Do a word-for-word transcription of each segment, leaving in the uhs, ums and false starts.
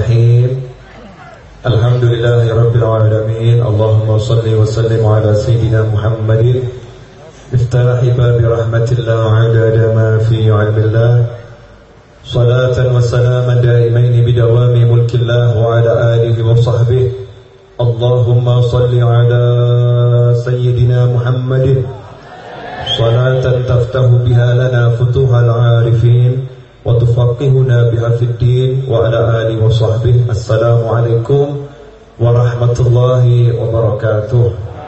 Bismillahirrahmanirrahim. Alhamdulillahirabbil alamin. Allahumma shalli wa sallim ala sayyidina Muhammadin miftahi babi rahmatillah wa adada ma fi 'ilmillah. Salatan wa salaman daimain bidawami mulkillah wa ala alihi wa sahbihi. Allahumma shalli ala sayyidina Muhammadin salatan taftahu biha lana futuhal arifin wa tufaqihuna biha fid din wa ala alihi wa sahbihi. Assalamualaikum warahmatullahi wabarakatuh.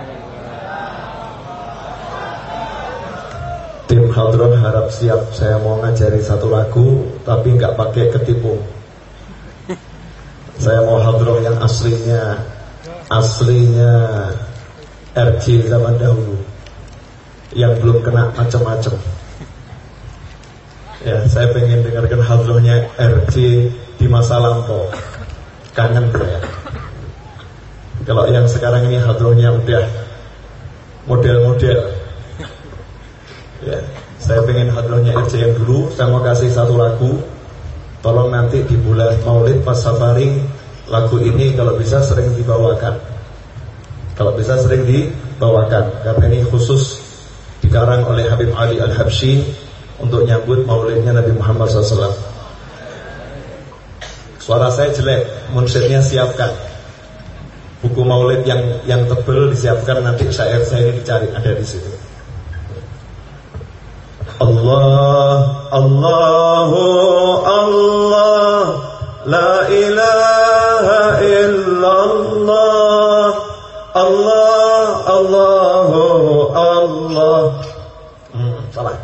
Tim Hadroh harap siap, saya mau ngajari satu lagu tapi nggak pakai ketipu. Saya mau Hadroh yang aslinya, aslinya R J zaman dahulu, yang belum kena macam-macam. Ya, saya pengen dengarkan Hadrohnya R J di masa lampau. Kangen saya. Kalau yang sekarang ini Hadrohnya udah model-model. Ya, saya pengen Hadrohnya R J yang dulu. Saya mau kasih satu lagu. Tolong nanti di bulan Maulid pas Safari, lagu ini kalau bisa sering dibawakan. Kalau bisa sering dibawakan, karena ini khusus dikarang oleh Habib Ali Al-Habsyi untuk nyambut maulidnya Nabi Muhammad shallallahu alaihi wasallam. Suara saya jelek, munsyidnya siapkan. Buku maulid yang yang tebal disiapkan, nanti syair saya ini dicari, ada di situ. Allah, Allahu Allah, la ilaha illallah, Allah, Allahu Allah. Hmm, salah.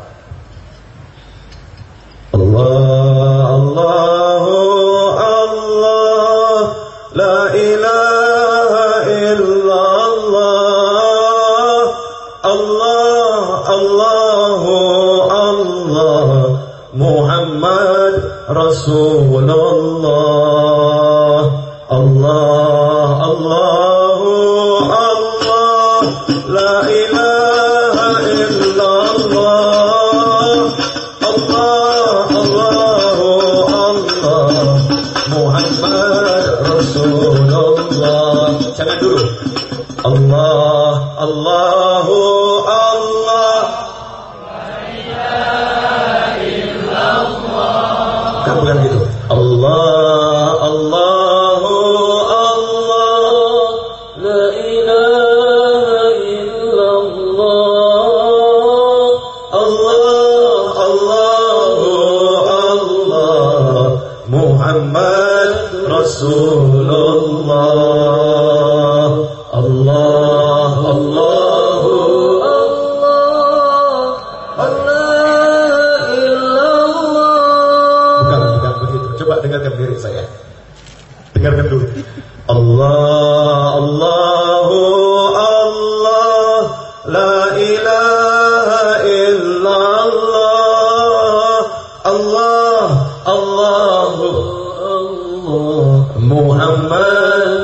Allah, Allahu Allah, la ilaha illallah, Allah, Allahu Allah, Muhammad Rasulullah. Allah, Allahu Allah, la ilaha illallah, Allah, Allahu Allah, Muhammad Rasulullah. Jangan dulu. Allah, Allahu Allah, kan bukan gitu. Allah, Allahu Allah, la ilaha illallah, Allah, Allahu Allah, Muhammad Rasulullah. Allah, Allahu Allah, Allah illallah. Bukan, bukan begitu. Coba dengarkan lirik saya. Dengarkan dulu. Allah, Allahu Allah, la ilaha illallah, Allah, Allahu Allah, Muhammad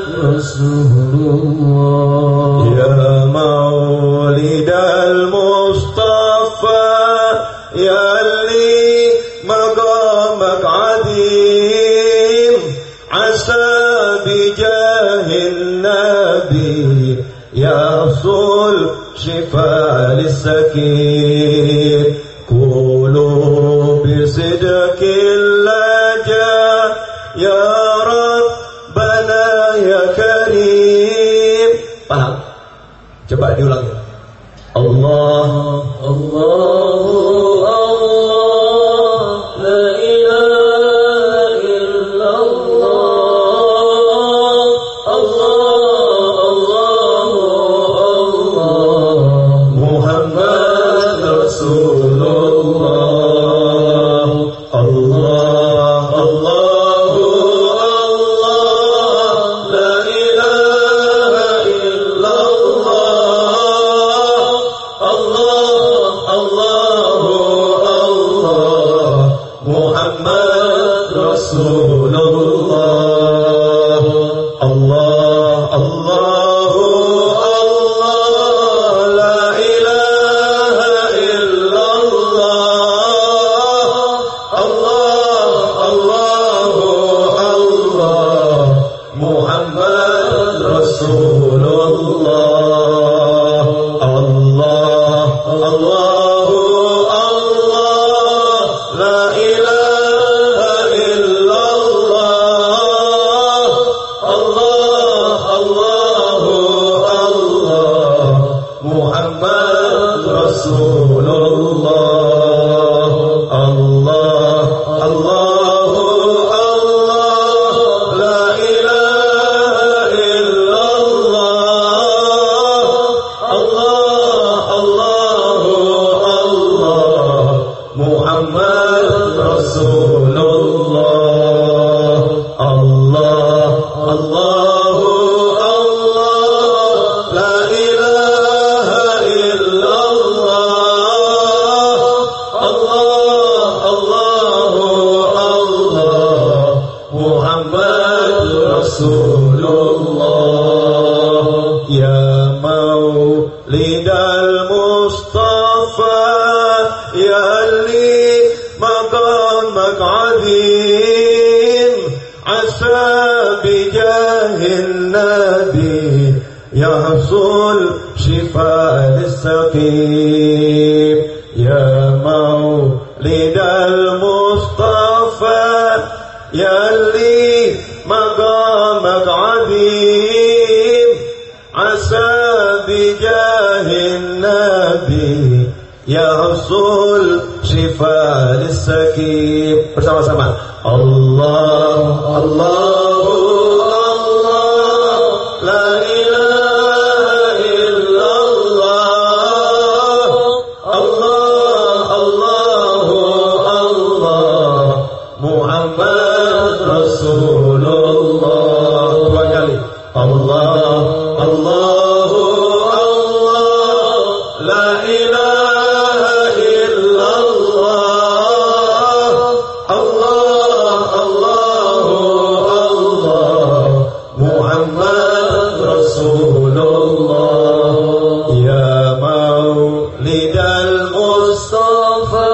Rasulullah. Ya Maulidal Mustafa, ya li maqamak adim, asa bijahin nabi, ya sul shifa lisakin, kulu bisidqil laja, ya Rabbana ya Karim. Paham? Coba diulangi. Allah, Allahu Allah, la ilaha illallah, Allah, Allahu Allah, Muhammad Rasulullah. Allah, Allahu Allah, la ilaha illallah, Allah, Allahu Allah, Muhammad Rasulullah. Allah, Allahu Allah, la ilaha illallah, Allah, Allahu Allah, Rasulullah. Allah, Allah, Allah, la ilaha illallah. Allah, Allah, Allah, Muhammad Rasulullah. Allah, Allah, Allah, la ilaha illallah. Allah, Allah, Allah, Muhammad Rasulullah. Ya Maulidal Mustafa, ya li maqamak azim, asa bijahin nabi yahsul shifa lis-saqim. Ya Maulidal Mustafa, ya li maqamak azim, asa bijahin nabi yahsul shifa lis-saqim. Bersama-sama. Allah, Allah, Allah, la ilaha illallah. Allah, Allah, Allah, Muhammad Rasulullah. Dua kali. Allah, Allah, Allah, la ilaha illallah. Allah, Allah, Allah, Muhammad Rasulullah. Ya Maulidal Mustafa,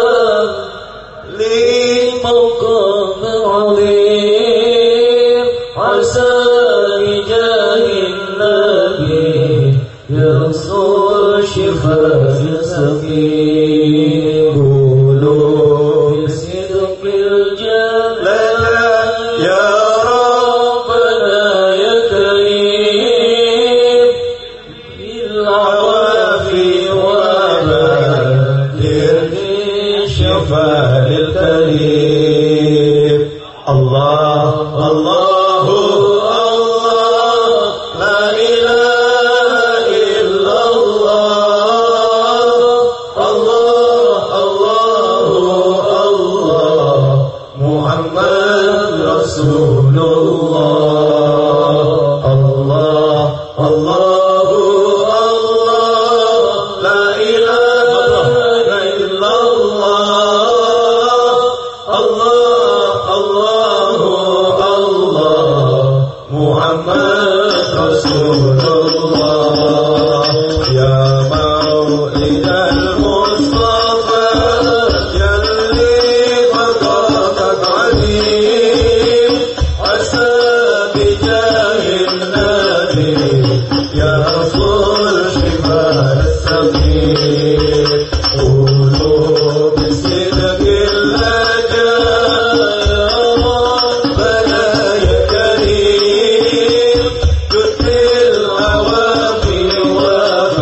li maqam azim, asa bijahin nabi yahsul shifa lis-saqim. Qulu bisidqil jalal ya Rabbana ya Karim, bil awafi wa badir shafa'il karim. Allah, Allah, Allah, la ilaha illallah. Allah, Allah, Allah, Muhammad Rasulullah. Allah, Allah, Allah, la ilaha illallah. Allah, Allah, Allah, Muhammad Rasulullah. Ya Maulidal Mustafa, ya li maqamak azim, asa bijahin nabi yahsul shifa lis-saqim. Qulu bisidqil ajal ya Rabbana ya Karim, tutil awafi wa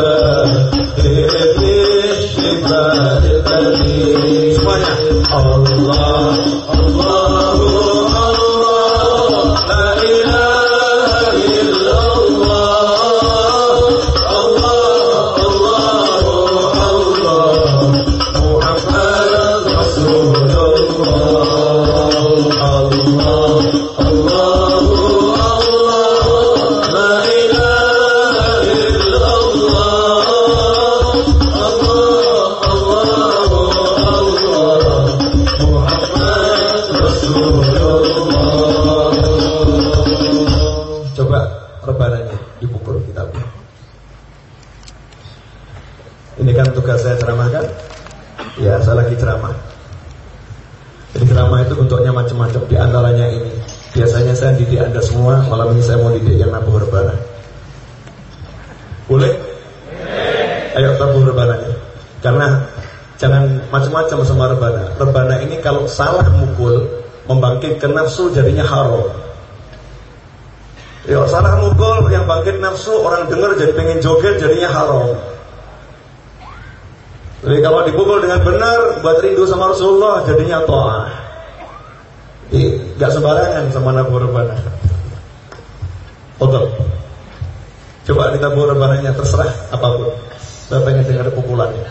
badir shifa lis-saqim. Semuanya. Allah, Allah, Allah, la ilaha illallah. Allah, Allah, Allah, Muhammad Rasulullah. Allah, Allah, Allah, la ilaha illallah. Allah, Allah, Allah, Muhammad Rasulullah. Coba rebananya dipukul kitabnya. Ini kan tugas saya ceramahkan. Ya, saya lagi ceramah. Jadi ceramah itu bentuknya macam-macam. Di antaranya ini. Biasanya saya didik Anda semua. Malam ini saya mau didik yang nabuh rebana. Boleh? Ayo nabuh rebananya. Karena jangan macam-macam sama rebana. Rebana ini kalau salah mukul, membangkitkan nafsu jadinya haram. Ya, salah mukul yang bangkit nafsu, orang dengar jadi pengen joget jadinya haram. Jadi kalau dipukul dengan benar buat rindu sama Rasulullah jadinya ta'ah. Jadi gak sembarangan sama nabu rebana. Betul. Coba kita nabu rebananya terserah apapun. Saya pengen dengar pukulannya.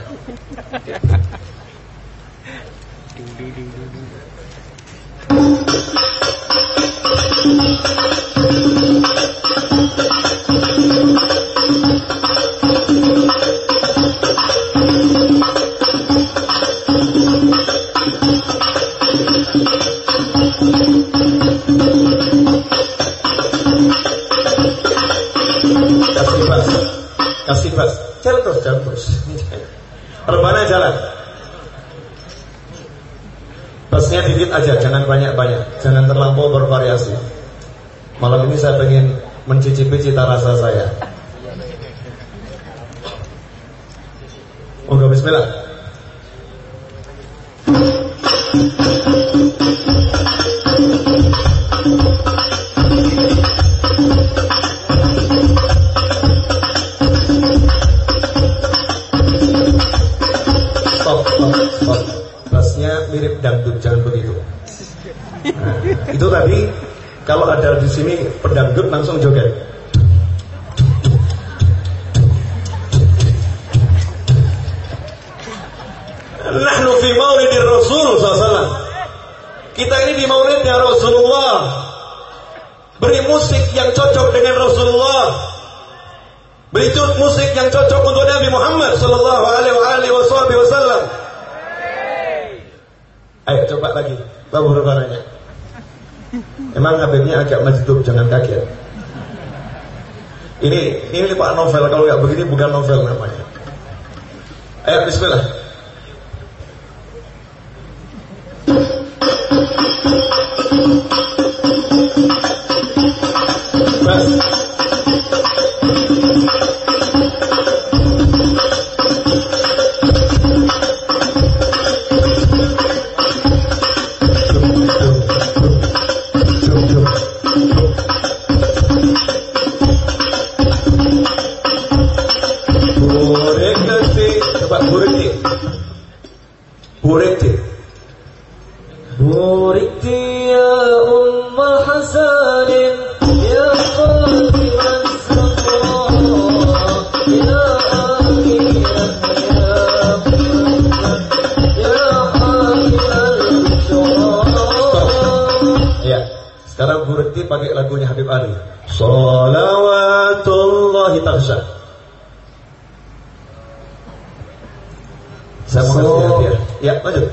Kasih bas, kasih bas, jalan terus, jalan terus. Rebana jalan. Basnya dikit aja, jangan banyak-banyak, jangan terlampau bervariasi. Malam ini saya pengen mencicipi cita rasa saya. Moga bismillah. Stop, stop, stop. Basnya mirip dangdut, jangan begitu. Nah, itu tadi kalau ada di sini pedangdut langsung joget. Nahnu fi maulidir Rasul sallallahu alaihi wasallam. Kita ini di maulidnya Rasulullah. Beri musik yang cocok dengan Rasulullah. Beri musik yang cocok untuk Nabi Muhammad sallallahu alaihi wasallam. Ayo coba lagi, bawa rebananya. Emang Habibnya agak majdub, jangan kaget. Ini ini Pak novel, kalau nggak begini bukan novel namanya. Ayo bismillah. Bas. Burikti Burikti ya Umma Hasanin ya Fatiman Sabah ya Amiyah ya Muhammad ya Hamil al-Syurah. Ya, sekarang Burikti pakai lagunya Habib Ali. Salawatullahi taghsha. Saya mau kasih hadiah. Ya, lanjut.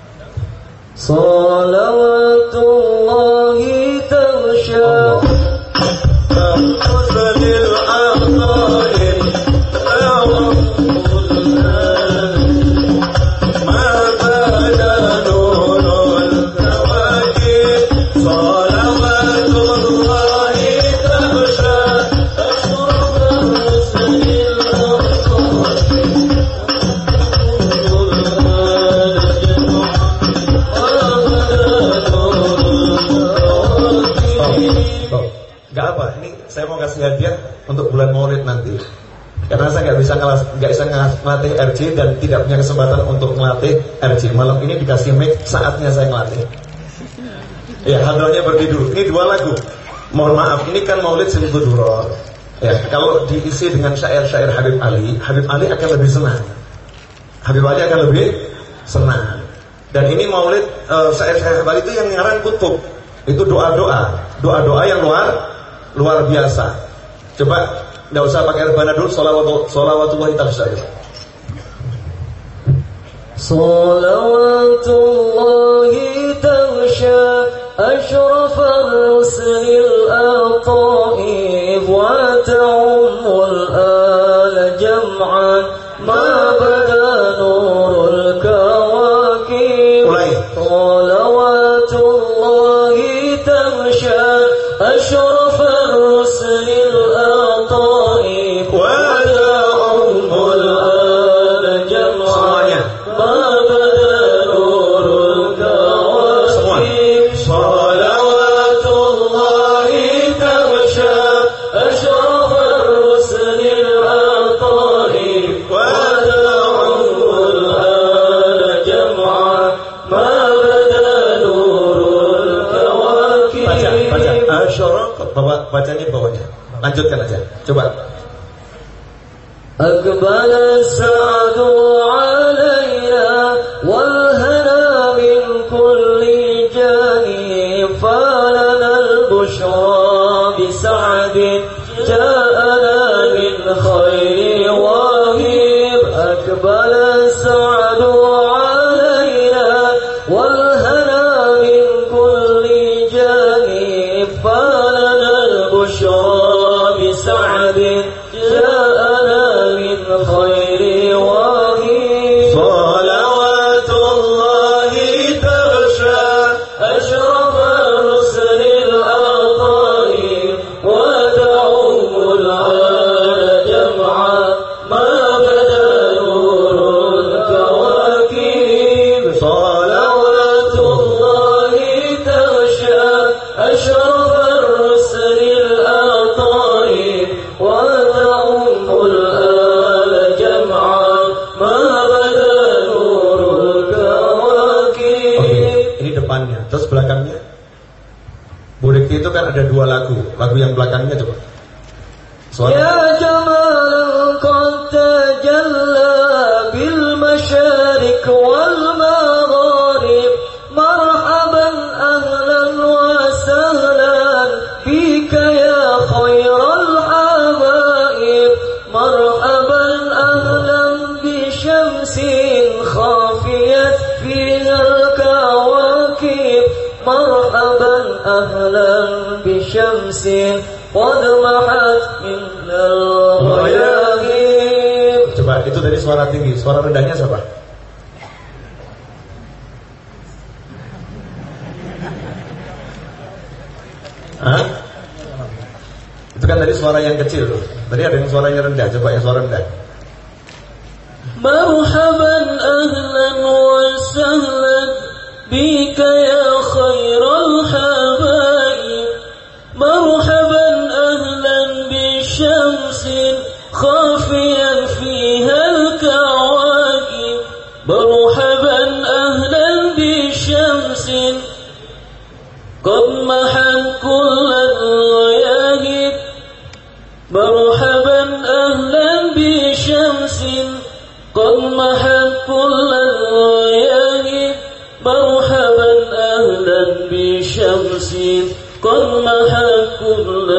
Salawatullahi taghsha Al-Musalil Aqain Ya Rabbullah Ma bada nurul tawakil Salawatullahi taghsha Ashraf al-Musalil Aqain Gak apa, ini saya mau kasih hadiah untuk bulan Maulid nanti. Karena saya nggak bisa ngelas, nggak bisa ngelatih R J dan tidak punya kesempatan untuk ngelatih R J. Malam ini dikasih mic, saatnya saya ngelatih. Ya, hadrahnya berdiri dulu. Ini dua lagu. Mohon maaf, ini kan Maulid seribu duror. Ya, kalau diisi dengan syair-syair Habib Ali, Habib Ali akan lebih senang. Habib Ali akan lebih senang. Dan ini Maulid uh, syair-syair Habib Ali itu yang nyaran kutub. Itu doa-doa, doa-doa yang luar luar biasa. Coba nggak usah pakai rebana dulu, sholawatu sholawatullahi taghsha. Sholawatullahi taghsha ashrafar rusulil aqaib wa ta'ummul ala jam'an ma bada nurul kawakib. Sholawatullahi taghsha ashrafar rusulil aqaib wa ta'ummul ala jam'an ma bada nurul kawakib. Semua. Lanjutkan aja. Coba. أقبل السعد علينا والهنا من كل جانب فلنا البشرى بسعد جاءنا من خير وهيب أقبل السعد علينا والهنا من كل جانب فلنا البشرى بسعد جاءنا من خير وهيب صلوات الله تغشى أشرف الرسل الأعطاء ودعوم العال جمعا ما بدا نور الكواكب صلوات الله تغشى أشرف الرسل الأعطاء ودعوم الآل جمعا ما بدا نور الكواكب. Oke, ini depannya. Terus belakangnya. Burik itu kan ada dua lagu. Lagu yang belakangnya coba. Suara. يا جمالا قد تجلى بالمشارق والمغارب مرحبا أهلا وسهلا بك يا خير الحبائب مرحبا أهلا بشمس خافيت فيها الكواكب مرحبا أهلا بشمس قد محت من الغياهب. Coba itu dari suara tinggi, suara rendahnya siapa? Hah? Itu kan tadi suara yang kecil. Tadi ada yang suaranya rendah. Coba yang suara rendah. مرحبا أهلا وسهلا بك يا خير الحبائب مرحبا أهلا بشمس خافيا فيها الكواكب مرحبا أهلا بشمس قد محت كل الغياهب مرحبا أهلا بشمس قد محت كل الغياهب مرحبا أهلا بشمس قد محت كل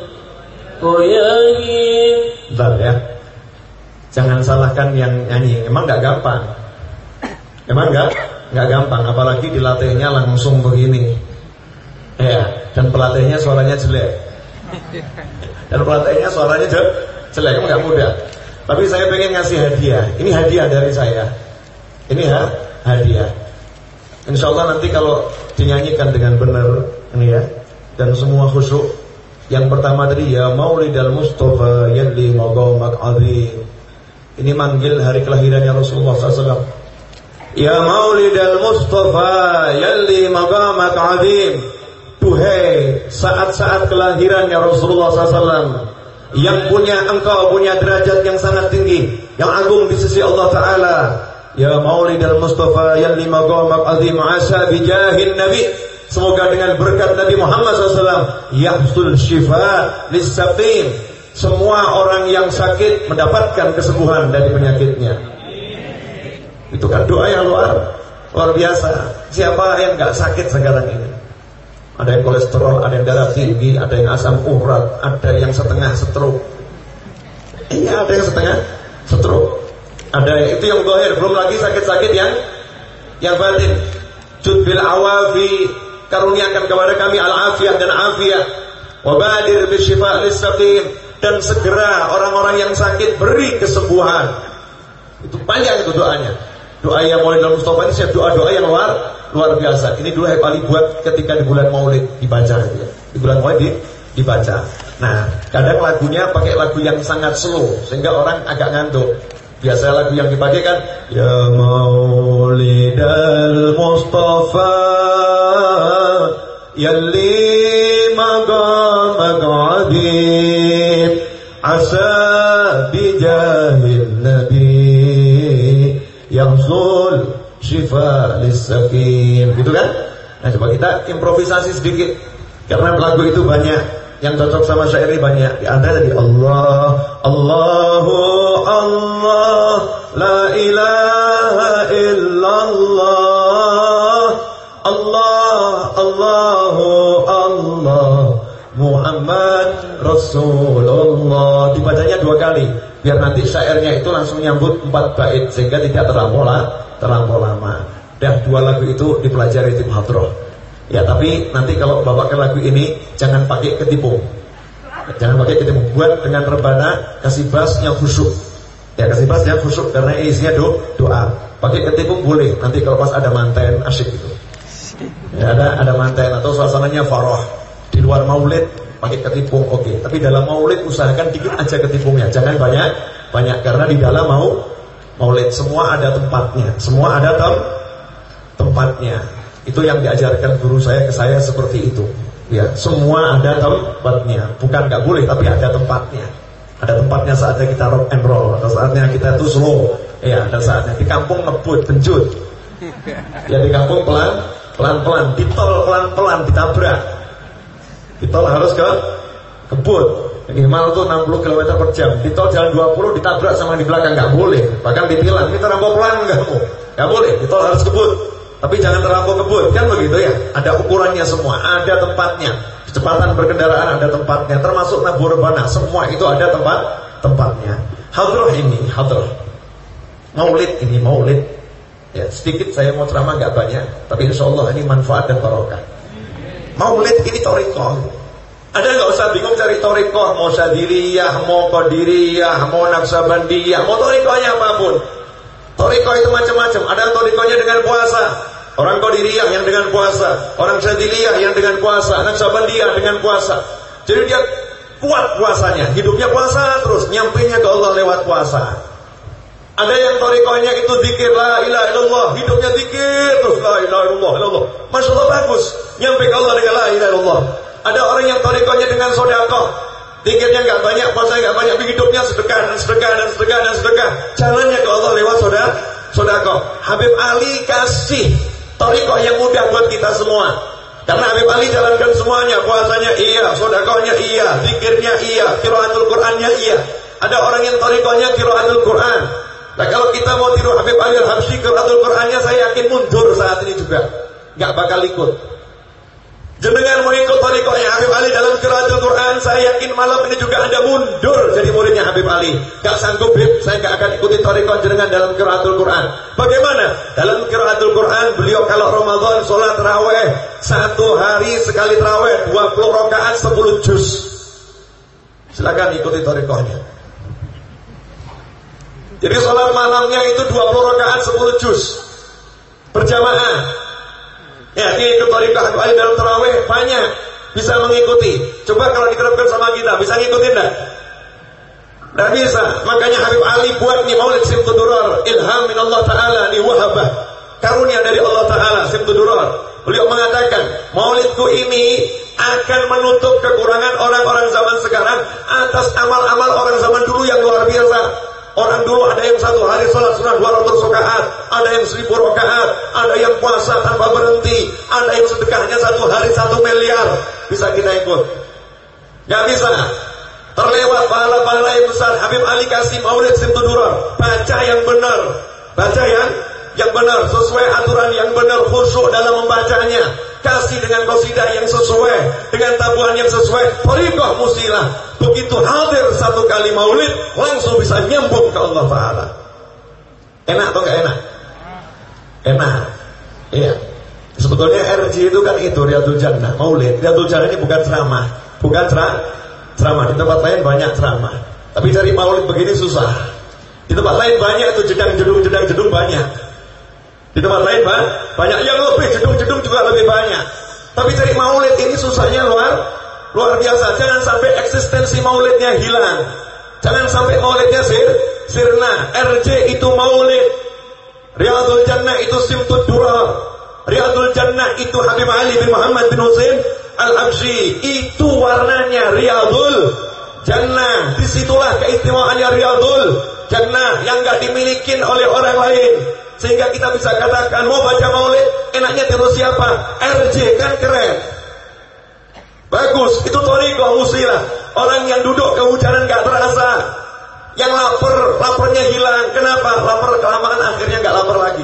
الغياهب. Bentar ya. Jangan salahkan yang nyanyi. Emang gak gampang. Emang gak Gak gampang. Apalagi dilatihnya langsung begini. Ya. Dan pelatihnya suaranya jelek. Dan pelatihnya suaranya jelek. Emang gak mudah. Tapi saya pengen ngasih hadiah. Ini hadiah dari saya. Ini ha, hadiah. Insya Allah nanti kalau dinyanyikan dengan benar, ini ya, dan semua khusyuk. Yang pertama tadi ya Maulidal Mustafa yalli maqamak azim. Ini manggil hari kelahirannya Rasulullah sallallahu alaihi wasallam. Ya Maulidal Mustafa yalli maqamak azim. Duhai saat-saat kelahirannya Rasulullah sallallahu alaihi wasallam, yang punya engkau punya derajat yang sangat tinggi, yang agung di sisi Allah Ta'ala. Ya Maulidal Mustafa yalli maqamak azim asa bijahin Nabi. Semoga dengan berkat Nabi Muhammad sallallahu alaihi wasallam yahsul syifa lis-saqim. Semua orang yang sakit mendapatkan kesembuhan dari penyakitnya. Itu kan doa yang luar luar biasa. Siapa yang gak sakit sekarang ini? Ada yang kolesterol, ada yang darah tinggi, ada yang asam urat, ada yang setengah stroke. Iya, ada yang setengah stroke. Ada itu yang zahir, belum lagi sakit-sakit yang yang batin. Judbil awafi, karuniakan kepada kami al-afiyah dan afiyah. Wabadir bisyifa lis-saqim, dan segera orang-orang yang sakit beri kesembuhan. Itu panjang itu doanya. Doa yang Maulid Mustafa ini doa-doa yang luar luar biasa. Ini doa yang paling buat ketika di bulan Maulid dibaca gitu ya. Di bulan Maulid di, dibaca. Nah, kadang lagunya pakai lagu yang sangat slow sehingga orang agak ngantuk. Biasa lagu yang dipakai kan Ya Maulidal Mustafa yalli maqamak azim asa bijahil nabi yahsul syifa lis-saqim. Gitu kan? Nah, coba kita improvisasi sedikit karena lagu itu banyak Yang cocok sama syair ini banyak. Ada tadi Allah, Allahu Allah, la ilaha illallah, Allah, Allahu Allah, Muhammad Rasulullah. Dibacanya dua kali biar nanti syairnya itu langsung nyambut empat bait sehingga tidak terlampau terlampau lama. Dan dua lagu itu dipelajari di muhadharah. Ya, tapi nanti kalau bawakan lagu ini jangan pakai ketipung. Jangan pakai ketipung. Buat dengan rebana, kasih bass yang khusyuk. Ya, kasih bass yang khusyuk karena isinya do, doa. Pakai ketipung boleh. Nanti kalau pas ada manten asyik gitu. Ya, ada ada manten atau suasananya farah. Di luar maulid pakai ketipung oke. Okay. Tapi dalam maulid usahakan dikit aja ketipungnya. Jangan banyak banyak karena di dalam mau maulid semua ada tempatnya. Semua ada tem tempatnya. Itu yang diajarkan guru saya ke saya seperti itu. Ya, semua ada tempatnya. Bukan nggak boleh, tapi ada tempatnya. Ada tempatnya saatnya kita rock and roll, atau saatnya kita tuh slow. Ya, ada saatnya di kampung ngebut, benjut. Ya, di kampung pelan, pelan-pelan, di tol pelan-pelan, ditabrak. Di tol harus ke kebut. Minimal tuh enam puluh kilometer per jam. Di tol jalan dua puluh ditabrak sama di belakang nggak boleh. Bahkan ditilang, kita rampok pelan nggak mau. Nggak boleh. Di tol harus kebut. Tapi jangan terlampau kebut, kan begitu ya? Ada ukurannya semua, ada tempatnya. Kecepatan berkendaraan ada tempatnya, termasuk nabur rebana, semua itu ada tempat tempatnya. Hadrah ini, hadrah. Maulid ini, maulid. Ya, sedikit saya mau ceramah nggak banyak, tapi insya Allah ini manfaat dan barokah. Maulid ini thariqah. Ada nggak usah bingung cari thariqah, mau Syadziliyah, mau Qadiriyah, mau Naqsabandiyah, mau thariqahnya apapun. Thariqah itu macam-macam. Ada thariqahnya dengan puasa. Orang Qadiriyah yang dengan puasa, orang Syadziliyah yang dengan puasa, Naqsabandiyah dengan puasa. Jadi dia kuat puasanya, hidupnya puasa terus, nyampainya ke Allah lewat puasa. Ada yang thariqahnya itu zikir la ilaha illallah, hidupnya zikir terus la ilaha illallah, illallah. Masya Allah bagus, nyampai ke Allah dengan la ilaha illallah. Ada orang yang thariqahnya dengan sedekah. Zikirnya enggak banyak, puasanya enggak banyak, tapi hidupnya sedekah dan sedekah dan sedekah dan sedekah. Jalannya ke Allah lewat sedekah. Sedekah. Habib Ali kasih thariqah yang mudah buat kita semua. Karena Habib Ali jalankan semuanya, puasanya iya, sedekahnya iya, zikirnya iya, qiraatul Qur'annya iya. Ada orang yang thariqahnya qiraatul Qur'an. Nah, kalau kita mau tiru Habib Ali Al-Habsyi qiraatul Qur'annya, saya yakin mundur saat ini juga. Enggak bakal ikut. Jenengan mau ikut thariqahnya Habib Ali dalam qiraatul Quran, saya yakin malam ini juga Anda mundur jadi muridnya Habib Ali. Gak sanggup, Bib, saya gak akan ikuti thariqah jenengan dalam qiraatul Quran. Bagaimana? Dalam qiraatul Quran, beliau kalau Ramadan sholat tarawih satu hari sekali tarawih dua puluh rakaat sepuluh juz. Silakan ikuti thariqahnya. Jadi sholat malamnya itu dua puluh rakaat sepuluh juz berjamaah. Ya, dia ikut thariqah Habib Ali dalam tarawih banyak, bisa mengikuti. Coba kalau diterapkan sama kita, bisa ngikutin enggak? Enggak bisa. Makanya Habib Ali buat nih Maulid Simtud Durar, ilham min Allah Ta'ala li wahabah. Karunia dari Allah Ta'ala Simtud Durar. Beliau mengatakan, Maulidku ini akan menutup kekurangan orang-orang zaman sekarang atas amal-amal orang zaman dulu yang luar biasa. Orang dulu ada yang satu hari sholat sunnah dua ratus rakaat, ada yang seribu rakaat, ada yang puasa tanpa berhenti, ada yang sedekahnya satu hari satu miliar. Bisa kita ikut? Gak bisa. Terlewat pahala-pahala yang besar. Habib Ali kasih Maulid Simtud Durar. Baca yang benar, baca yang yang benar, sesuai aturan yang benar, khusyuk dalam membacanya. Kasih dengan qasidah yang sesuai, dengan tabuhan yang sesuai. Thariqah musilah. Begitu hadir satu kali maulid, langsung bisa nyambung ke Allah Ta'ala. Enak atau gak enak? Enak. Iya. Sebetulnya R J itu kan itu Riyadul Jannah, maulid. Riyadul Jannah ini bukan ceramah, bukan ceramah. Ceramah di tempat lain banyak ceramah. Tapi cari maulid begini susah. Di tempat lain banyak itu jedang-jedung, jedang-jedung banyak. Di tempat lain banyak yang lebih, jedung-jedung juga lebih banyak. Tapi cari maulid ini susahnya luar luar biasa. Jangan sampai eksistensi maulidnya hilang. Jangan sampai maulidnya sir, sirna. R J itu maulid, Riyadul Jannah itu Simtud Durar, Riyadul Jannah itu Habib Ali bin Muhammad bin Husain Al-Habsyi. Itu warnanya Riyadul Jannah. Disitulah keistimewaannya Riyadul Jannah yang gak dimiliki oleh orang lain. Sehingga kita bisa katakan, mau baca maulid, enaknya tiru siapa? R J kan keren. Bagus, itu thariqah musilah. Orang yang duduk kehujanan gak terasa, yang lapar, laparnya hilang. Kenapa? Lapar kelamaan akhirnya gak lapar lagi.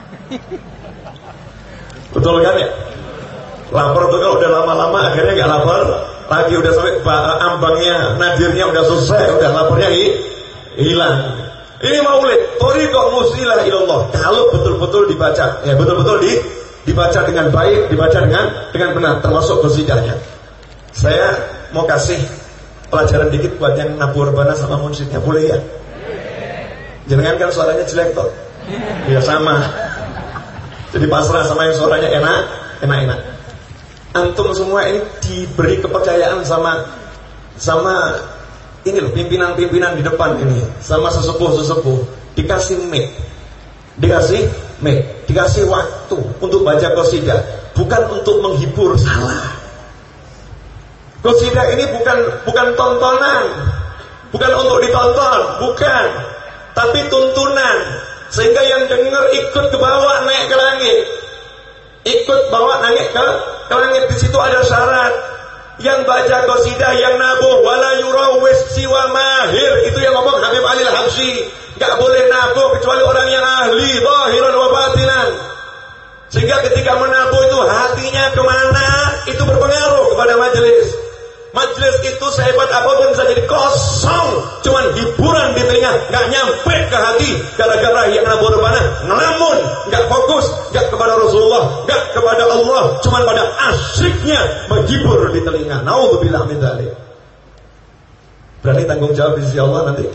Betul kan ya? Lapar tuh kalau udah lama-lama akhirnya gak lapar lagi, udah sampai ambangnya, nadirnya udah selesai, udah laparnya hilang. Ini maulid, thariqah musilah ilallah. Kalau betul-betul dibaca, ya betul-betul di, dibaca dengan baik, dibaca dengan dengan benar, termasuk qasidahnya. Saya mau kasih pelajaran dikit buat yang nabu rebana sama munsyidnya, boleh ya? Jangan kan suaranya jelek toh? Ya sama. Jadi pasrah sama yang suaranya enak, enak-enak. Antum semua ini diberi kepercayaan sama sama ini loh, pimpinan-pimpinan di depan ini, sama sesepuh-sesepuh, dikasih mic, dikasih mic, dikasih waktu untuk baca qasidah, bukan untuk menghibur, salah. Qasidah ini bukan bukan tontonan, bukan untuk ditonton, bukan, tapi tuntunan, sehingga yang dengar ikut ke bawah naik ke langit, ikut bawa naik ke, ke langit. Di situ ada syarat, yang baca qasidah, yang nabuh, wala yurawis siwa mahir, itu yang ngomong Habib Ali Al-Habsyi. Gak boleh nabuh kecuali orang yang ahli, zahiran wa batinan. Sehingga ketika menabuh itu hatinya kemana, itu berpengaruh kepada majelis. Majelis itu sehebat apapun bisa jadi kosong, cuman hiburan di telinga, gak nyampe ke hati, gara-gara yang nabuh rebana ngelamun, gak fokus, gak kepada Rasulullah, gak kepada Allah, cuman pada asyiknya menghibur di telinga. Naudzubillah min dzalik. Berani tanggung jawab di sisi Allah nanti.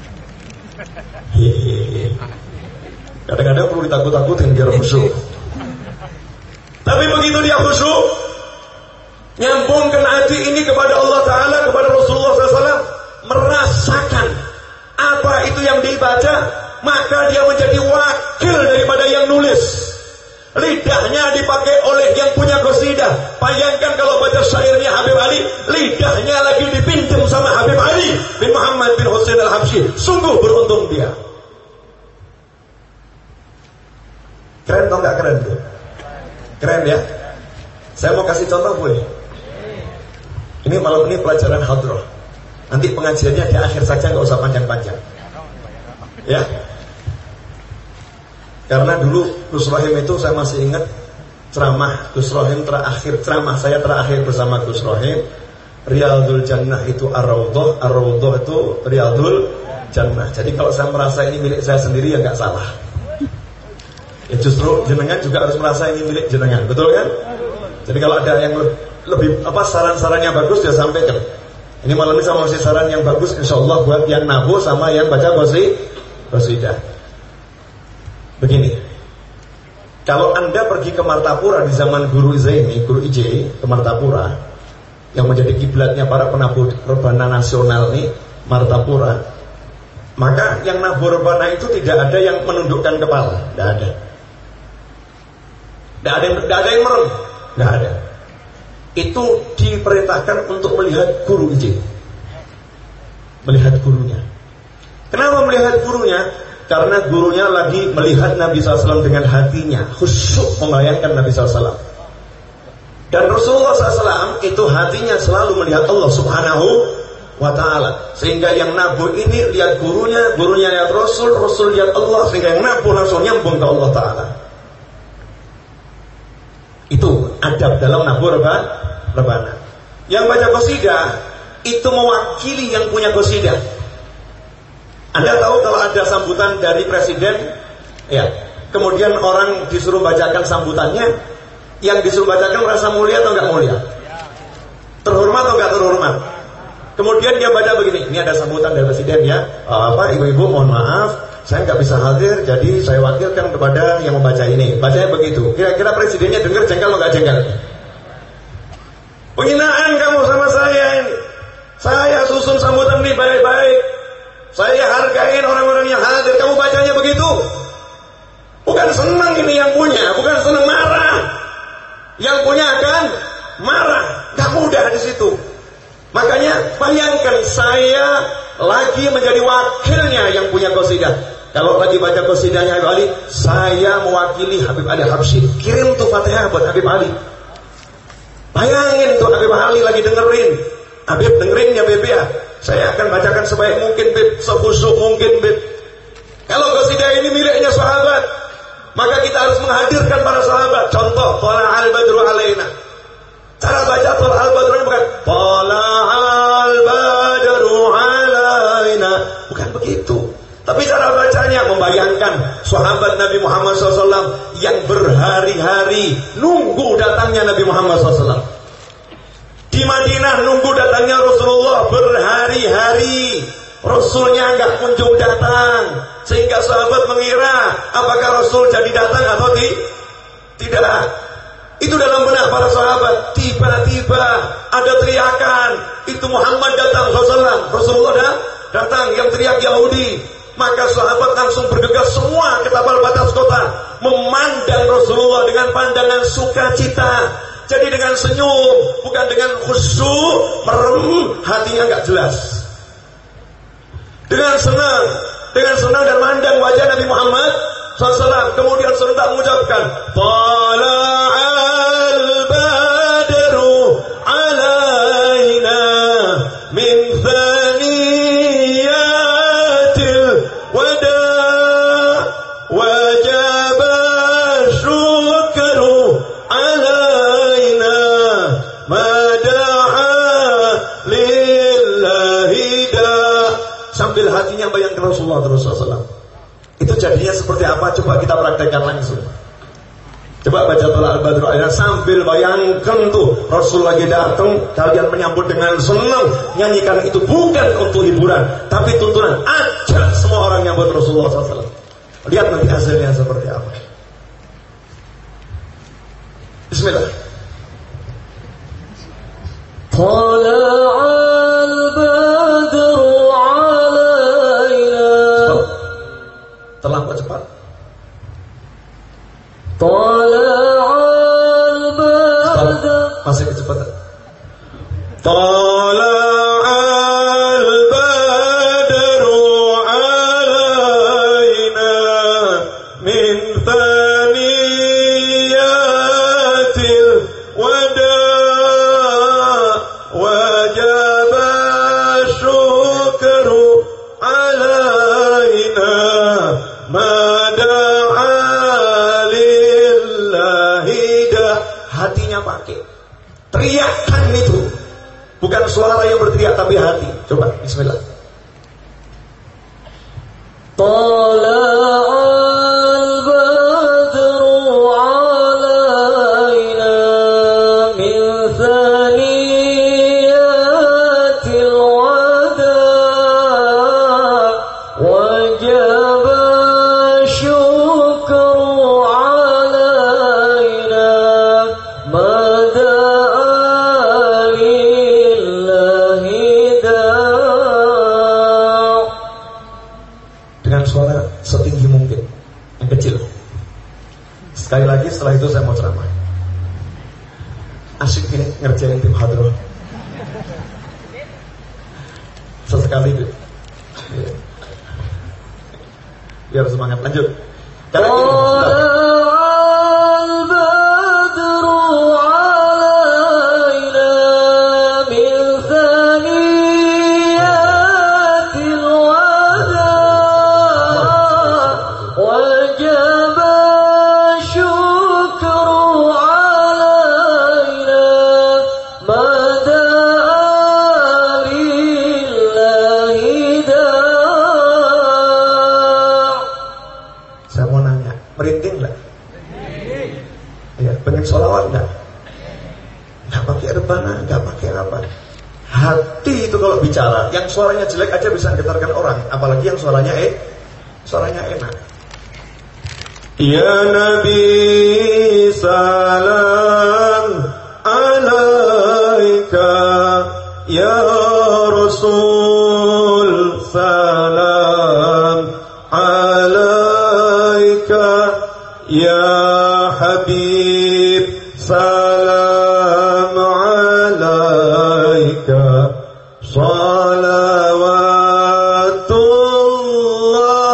Hehehe. Kadang-kadang perlu ditakut-takutin biar khusyuk. Tapi begitu dia khusyuk, nyambungkan hati ini kepada Allah Ta'ala, kepada Rasulullah shallallahu alaihi wasallam, merasakan apa itu yang dibaca, maka dia menjadi wakil daripada yang nulis. Lidahnya dipakai oleh yang punya qasidah. Bayangkan kalau baca syairnya Habib Ali, lidahnya lagi dipinjam sama Habib Ali bin Muhammad bin Husain Al-Habsyi. Sungguh beruntung dia. Keren atau enggak keren tuh? Keren ya? Saya mau kasih contoh boleh? Ini malam ini pelajaran hadrah. Nanti pengajiannya di akhir saja, nggak usah panjang-panjang. Ya. Karena dulu Gus Rohim itu saya masih ingat ceramah Gus Rohim terakhir, ceramah saya terakhir bersama Gus Rohim, Riyadul Jannah itu Ar-Raudhah, Ar-Raudhah itu Riyadul Jannah. Jadi kalau saya merasa ini milik saya sendiri ya nggak salah. Ya justru jenengan juga harus merasa ini milik jenengan, betul kan? Jadi kalau ada yang lebih apa saran-sarannya bagus dia sampaikan. Ini malam ini sama kasih saran yang bagus insyaallah buat yang nabuh sama yang baca qasidah. Begini, kalau Anda pergi ke Martapura di zaman Guru Zaini, Guru I J ke Martapura, yang menjadi kiblatnya para penabuh rebana nasional nih, Martapura, maka yang nabuh rebana itu tidak ada yang menundukkan kepala, tidak ada. Tidak ada yang, tidak ada yang merem, tidak ada. Itu diperintahkan untuk melihat Guru I J, melihat gurunya. Kenapa melihat gurunya? Karena gurunya lagi melihat Nabi shallallahu alaihi wasallam dengan hatinya, khusyuk membayangkan Nabi shallallahu alaihi wasallam. Dan Rasulullah shallallahu alaihi wasallam itu hatinya selalu melihat Allah subhanahu wa ta'ala. Sehingga yang nabuh ini lihat gurunya, gurunya lihat Rasul, Rasul lihat Allah, sehingga yang nabuh langsung nyambung ke Allah ta'ala. Itu adab dalam nabuh rebana. Yang baca qasidah itu mewakili yang punya qasidah. Anda tahu kalau ada sambutan dari presiden, ya, kemudian orang disuruh bacakan sambutannya, yang disuruh bacakan merasa mulia atau enggak mulia? Terhormat atau enggak terhormat? Kemudian dia baca begini, ini ada sambutan dari presiden ya, apa ibu-ibu mohon maaf, saya nggak bisa hadir, jadi saya wakilkan kepada yang membaca ini. Bacanya begitu. Kira-kira presidennya dengar jengkel atau enggak jengkel? Penghinaan kamu sama saya ini. Saya susun sambutan ini baik-baik. Saya hargain orang-orang yang hadir, kamu bacanya begitu. Bukan senang ini yang punya, bukan senang, marah. Yang punya akan marah, gak mudah di situ. Makanya bayangkan saya lagi menjadi wakilnya yang punya qasidah. Kalau lagi baca qasidahnya Habib Ali, saya mewakili Habib Ali Habsyi. Kirim tuh Fatihah buat Habib Ali. Bayangin tuh Habib Ali lagi dengerin. Habib dengerin ya Beb ya. Saya akan bacakan sebaik mungkin Beb, sekhusyuk mungkin Beb. Kalau qasidah ini miliknya sahabat, maka kita harus menghadirkan para sahabat. Contoh, Thala al-badru alaina. Cara baca Thala al-badru ini bukan Thala al-badru alaina, bukan begitu. Tapi cara bacanya membayangkan sahabat Nabi Muhammad shallallahu alaihi wasallam yang berhari-hari nunggu datangnya Nabi Muhammad shallallahu alaihi wasallam. Di Madinah nunggu datangnya Rasulullah berhari-hari. Rasulnya enggak kunjung datang, sehingga sahabat mengira apakah Rasul jadi datang atau di, tidak. Itu dalam benak para sahabat. Tiba-tiba ada teriakan, itu Muhammad datang shallallahu alaihi wasallam. Rasulullah dah datang, yang teriak Yahudi. Maka sahabat langsung bergegas semua ke tapal batas kota, memandang Rasulullah dengan pandangan sukacita. Jadi dengan senyum, bukan dengan khusyuk, merem, hatinya enggak jelas. Dengan senang, dengan senang dan mandang wajah Nabi Muhammad shallallahu alaihi wasallam. Kemudian serentak mengucapkan Tala'al badru alaina min thaniyatil wada wajaba syukru alaina mada'a lillahi da. Sambil hatinya bayangkan Rasulullah terus shallallahu alaihi wasallam. Itu jadinya seperti apa? Coba kita praktekkan langsung. Coba baca Thala al-badru alaina sambil bayangkan tuh Rasul lagi datang, kalian menyambut dengan senang, nyanyikan. Itu bukan untuk hiburan, tapi tuntunan. Ajak semua orang nyambut Rasulullah shallallahu alaihi wasallam. Lihat nanti hasilnya seperti apa. Bismillah. Tala'al badru terlambat cepat. Tala'al badru, masih kecepatan. Tala'al badru alaina min thaniyatil wada wajaba syukru alaina mada'a lillahi da. Hatinya pakai. Teriakan itu. Bukan suara yang berteriak, tapi hati. Coba, bismillah. Tala'al badru alaina min thaniyatil wada wajaba setinggi mungkin, yang kecil. Sekali lagi setelah itu saya mau ceramah. Asyik ini ngerjain tim hadroh. Sesekali itu. Biar semangat. Lanjut. Karena ini, sholawat enggak? Enggak pakai rebana, enggak pakai apa. Hati itu kalau bicara, yang suaranya jelek aja bisa menggetarkan orang, apalagi yang suaranya eh, suaranya enak. Ya Nabi salam alaika, ya Rasul salam alaika, ya Habib salam alaika, salawatullah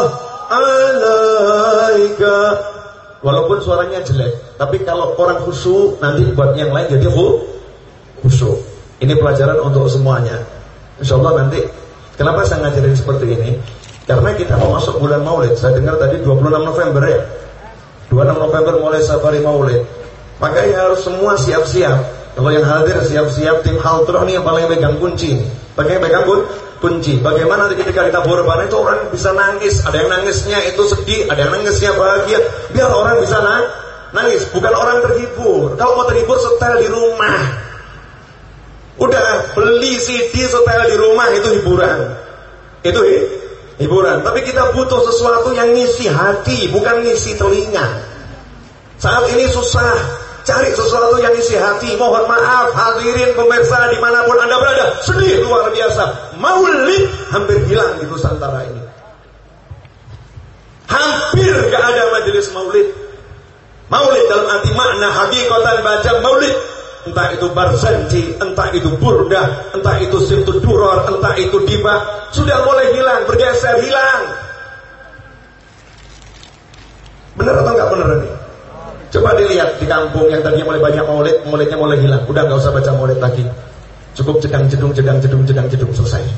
alaika. Walaupun suaranya jelek, tapi kalau orang khusyuk nanti buat yang lain jadi khusyuk. Ini pelajaran untuk semuanya. Insya Allah nanti, kenapa saya ngajarin seperti ini? Karena kita mau masuk bulan Maulid. Saya dengar tadi dua puluh enam November ya, dua puluh enam November mulai safari Maulid. Makanya harus semua siap-siap. Kalau yang hadir siap-siap, tim Haltroh ini yang paling pegang kunci. Pakai pegang pun kunci. Bagaimana nanti ketika kita berbahan itu orang bisa nangis. Ada yang nangisnya itu sedih, ada yang nangisnya bahagia. Biar orang bisa nangis, bukan orang terhibur. Kalau mau terhibur setel di rumah. Udah beli C D setel di rumah, itu hiburan. Itu hiburan. Tapi kita butuh sesuatu yang ngisi hati, bukan ngisi telinga. Saat ini susah cari sesuatu yang ngisi hati. Mohon maaf hadirin pemirsa dimanapun Anda berada, sedih luar biasa. Maulid hampir hilang di Nusantara ini. Hampir gak ada majelis maulid. Maulid dalam arti makna hakikatan baca maulid. Entah itu barzanji, entah itu burdah, entah itu sirtu duror, entah itu diba, sudah mulai hilang, bergeser, hilang. Benar atau enggak benar ini? Coba dilihat di kampung yang tadinya mulai banyak maulid, maulidnya mulai hilang. Udah enggak usah baca maulid lagi. Cukup jedang jedung jedang jedung jedang jedung, selesai.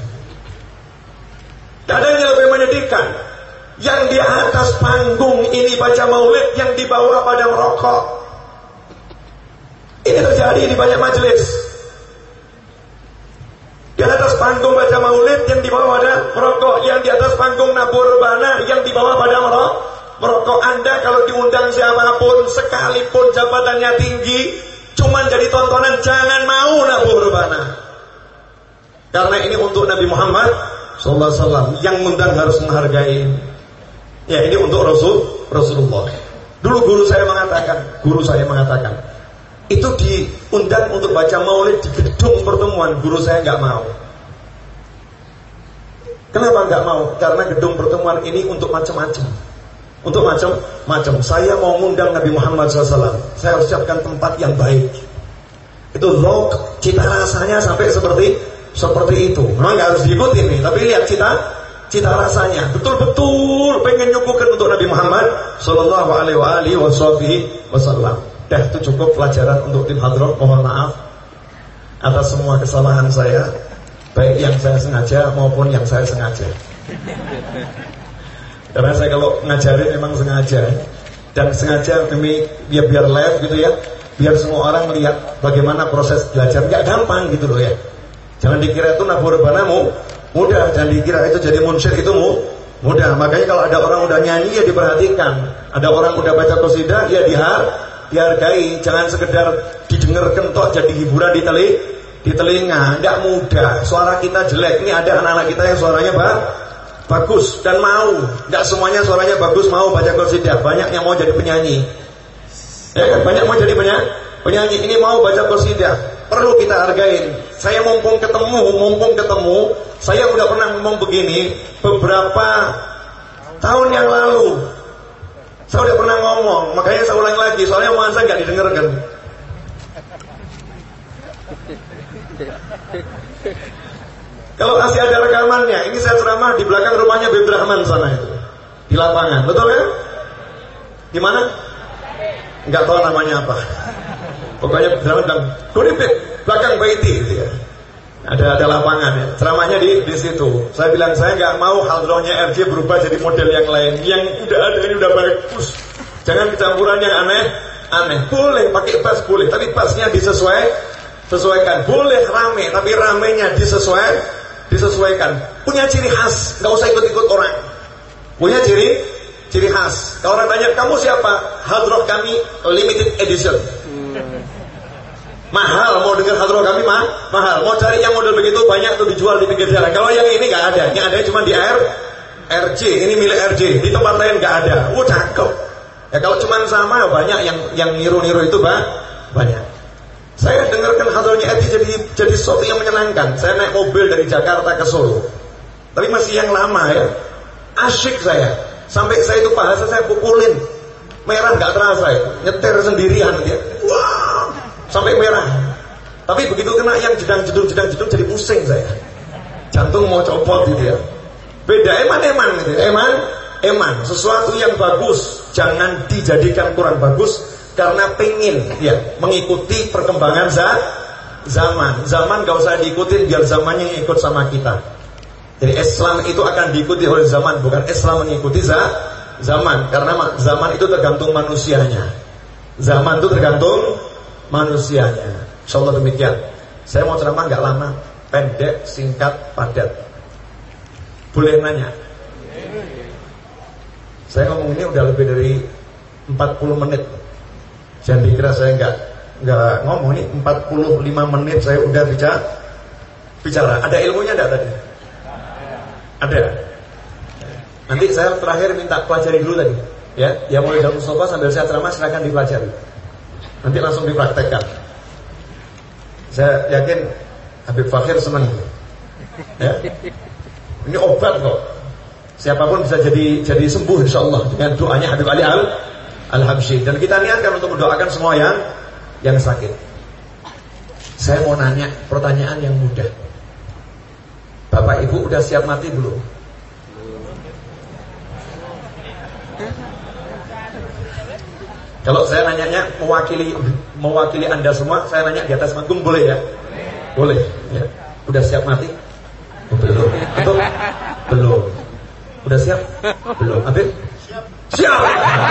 Ada yang lebih menyedihkan. Yang di atas panggung ini baca maulid, yang di bawah pada merokok. Ini terjadi di banyak majelis. Di atas panggung baca maulid, yang di bawah ada merokok. Yang di atas panggung nabur rebana, yang di bawah pada merokok. Merokok. Anda kalau diundang siapapun, sekalipun jabatannya tinggi, cuman jadi tontonan, jangan mau nabur rebana. Karena ini untuk Nabi Muhammad sallallahu alaihi wasallam. Yang undang harus menghargai. Ya, ini untuk Rasul Rasulullah. Dulu guru saya mengatakan, guru saya mengatakan, itu diundang untuk baca maulid di gedung pertemuan. Guru saya nggak mau. Kenapa nggak mau? Karena gedung pertemuan ini untuk macam-macam. Untuk macam-macam. Saya mau ngundang Nabi Muhammad sallallahu alaihi wasallam. Saya harus siapkan tempat yang baik. Itu log, cita rasanya sampai seperti seperti itu. Memang nggak harus diikutin nih, tapi lihat cita cita rasanya. Betul-betul pengen nyuguhkan untuk Nabi Muhammad sallallahu alaihi wasallam. Dah, itu cukup pelajaran untuk tim hadroh. Mohon maaf atas semua kesalahan saya, baik yang saya sengaja maupun yang saya sengaja. Karena saya kalau ngajarin memang sengaja, dan sengaja demi biar biar live gitu ya, biar semua orang melihat bagaimana proses belajar. Gak gampang gitu loh ya. Jangan dikira itu nabur banamu mudah, jangan dikira itu jadi munsyid itu mu mudah. Makanya kalau ada orang udah nyanyi ya diperhatikan, ada orang udah baca qasidah ya dihar dihargai, jangan sekedar didengar kentok jadi hiburan di teli di telinga. Tidak mudah, suara kita jelek. Ini ada anak-anak kita yang suaranya bah, bagus dan mau. Tidak semuanya suaranya bagus mau baca qasidah. Banyak yang mau jadi penyanyi. Ya kan? Banyak mau jadi penyanyi. Penyanyi ini mau baca qasidah. Perlu kita hargain. Saya mumpung ketemu, mumpung ketemu, saya udah pernah ngomong begini beberapa tahun yang lalu. Saya udah pernah ngomong, makanya saya ulang lagi, soalnya omongan saya nggak didengarkan. Kalau masih ada rekamannya, ini saya ceramah di belakang rumahnya Bib Rahman sana itu, di lapangan, betul ya? Di mana? Nggak tahu namanya apa. Pokoknya Bib Rahman bilang, "Doni Bib, belakang Baiti," gitu ya. Ada ada lapangan ya. Ceramahnya di di situ. Saya bilang saya nggak mau hadrohnya R J berubah jadi model yang lain. Yang udah ada ini udah bagus. Jangan kecampuran yang aneh, aneh. Boleh pakai bass boleh, tapi bassnya disesuai, sesuaikan. Boleh rame, tapi ramenya disesuai, disesuaikan. Punya ciri khas, nggak usah ikut-ikut orang. Punya ciri, ciri khas. Kalau orang tanya kamu siapa? Hadroh kami limited edition. Mahal, mau dengar hadroh kami mah mahal. Mau cari yang model begitu banyak tuh dijual di pinggir jalan. Kalau yang ini nggak ada, yang ada cuma di R R J. Ini milik R J. Di tempat lain nggak ada. Oh cakep. Ya kalau cuma sama banyak yang yang niru-niru itu bah, banyak. Saya dengarkan hadrohnya R J jadi jadi sesuatu yang menyenangkan. Saya naik mobil dari Jakarta ke Solo, tapi masih yang lama ya. Asyik saya. Sampai saya itu bahasa saya pukulin. Merah nggak terasa itu. Nyetir sendirian dia. Wah. Sampai merah. Tapi begitu kena yang jedang-jedung jedang-jedung jadi pusing saya. Jantung mau copot gitu ya. Beda eman-eman gitu. Eman, eman. Sesuatu yang bagus jangan dijadikan kurang bagus karena pengen ya mengikuti perkembangan za, zaman. Zaman gak usah diikutin, biar zamannya yang ikut sama kita. Jadi Islam itu akan diikuti oleh zaman, bukan Islam mengikuti zaman. Karena zaman itu tergantung manusianya. Zaman itu tergantung manusianya. Insyaallah demikian. Saya mau ceramah gak lama, pendek, singkat, padat. Boleh nanya? Saya ngomong ini udah lebih dari empat puluh menit. Jangan dikira saya nggak nggak ngomong, ini empat puluh lima menit saya udah bicara. Bicara. Ada ilmunya enggak tadi? Ada. Nanti saya terakhir minta pelajari dulu tadi. Ya, yang mau dalam musofa sambil saya ceramah silakan dipelajari. Nanti langsung dipraktekkan. Saya yakin Habib Fakhir senang. Ya. Ini obat kok. Siapapun bisa jadi jadi sembuh insyaallah dengan doanya Habib Ali Al Al-Habsyi. Dan kita niatkan untuk mendoakan semua yang yang sakit. Saya mau nanya pertanyaan yang mudah. Bapak Ibu udah siap mati belum? Kalau saya nanyanya mewakili mewakili Anda semua, saya nanya di atas panggung boleh ya? Boleh. Ya. Udah siap mati? Oh, belum. Betul? Belum. Udah siap? Belum. Habib? Siap. Siap.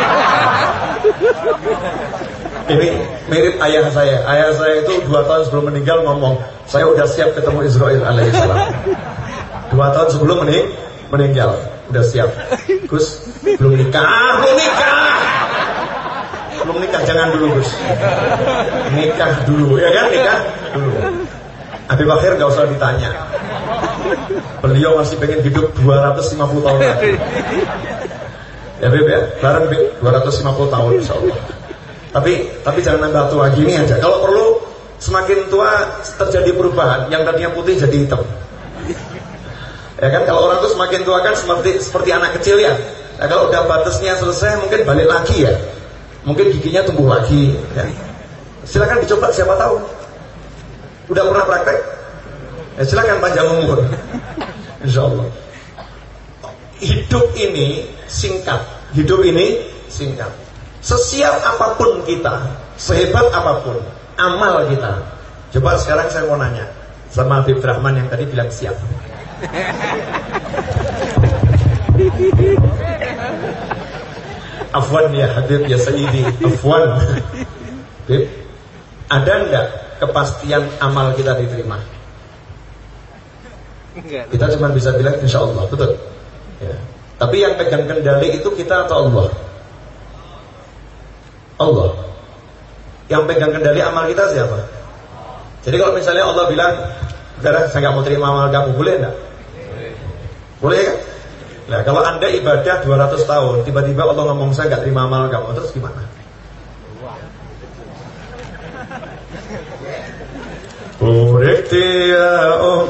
Ini mirip ayah saya. Ayah saya itu dua tahun sebelum meninggal ngomong, saya udah siap ketemu Israel alaihissalam. Dua tahun sebelum mening meninggal, udah siap. Gus, belum nikah, belum nikah, belum nikah, jangan dulu Gus. Nikah dulu, ya kan nikah dulu. Habib Akhir gak usah ditanya. Beliau masih pengen hidup dua ratus lima puluh tahun lagi. Ya Beb ya, bareng Beb, dua ratus lima puluh tahun insyaallah. Tapi tapi jangan nambah tua gini aja. Kalau perlu semakin tua terjadi perubahan, yang tadinya putih jadi hitam. Ya kan, kalau orang tuh semakin tua kan seperti seperti anak kecil ya. Nah, kalau udah batasnya selesai mungkin balik lagi ya. Mungkin giginya tumbuh lagi ya. Silakan dicoba, siapa tahu. Udah pernah praktek? Ya silakan panjang umur. Insyaallah. Hidup ini singkat. Hidup ini singkat. Sesiap apapun kita, sehebat apapun amal kita. Coba sekarang saya mau nanya sama Habib Rahman yang tadi bilang siap. Afwan ya Habib ya Sayyidi, afwan. Habib, ada enggak kepastian amal kita diterima? Kita cuma bisa bilang insyaallah, betul ya. Tapi yang pegang kendali itu kita atau Allah? Allah. Yang pegang kendali amal kita siapa? Jadi kalau misalnya Allah bilang, "Saudara, saya nggak mau terima amal kamu," boleh enggak? Boleh kan? Nah, kalau Anda ibadah dua ratus tahun, tiba-tiba Allah ngomong saya nggak terima amal kamu, terus gimana? Urip dia om.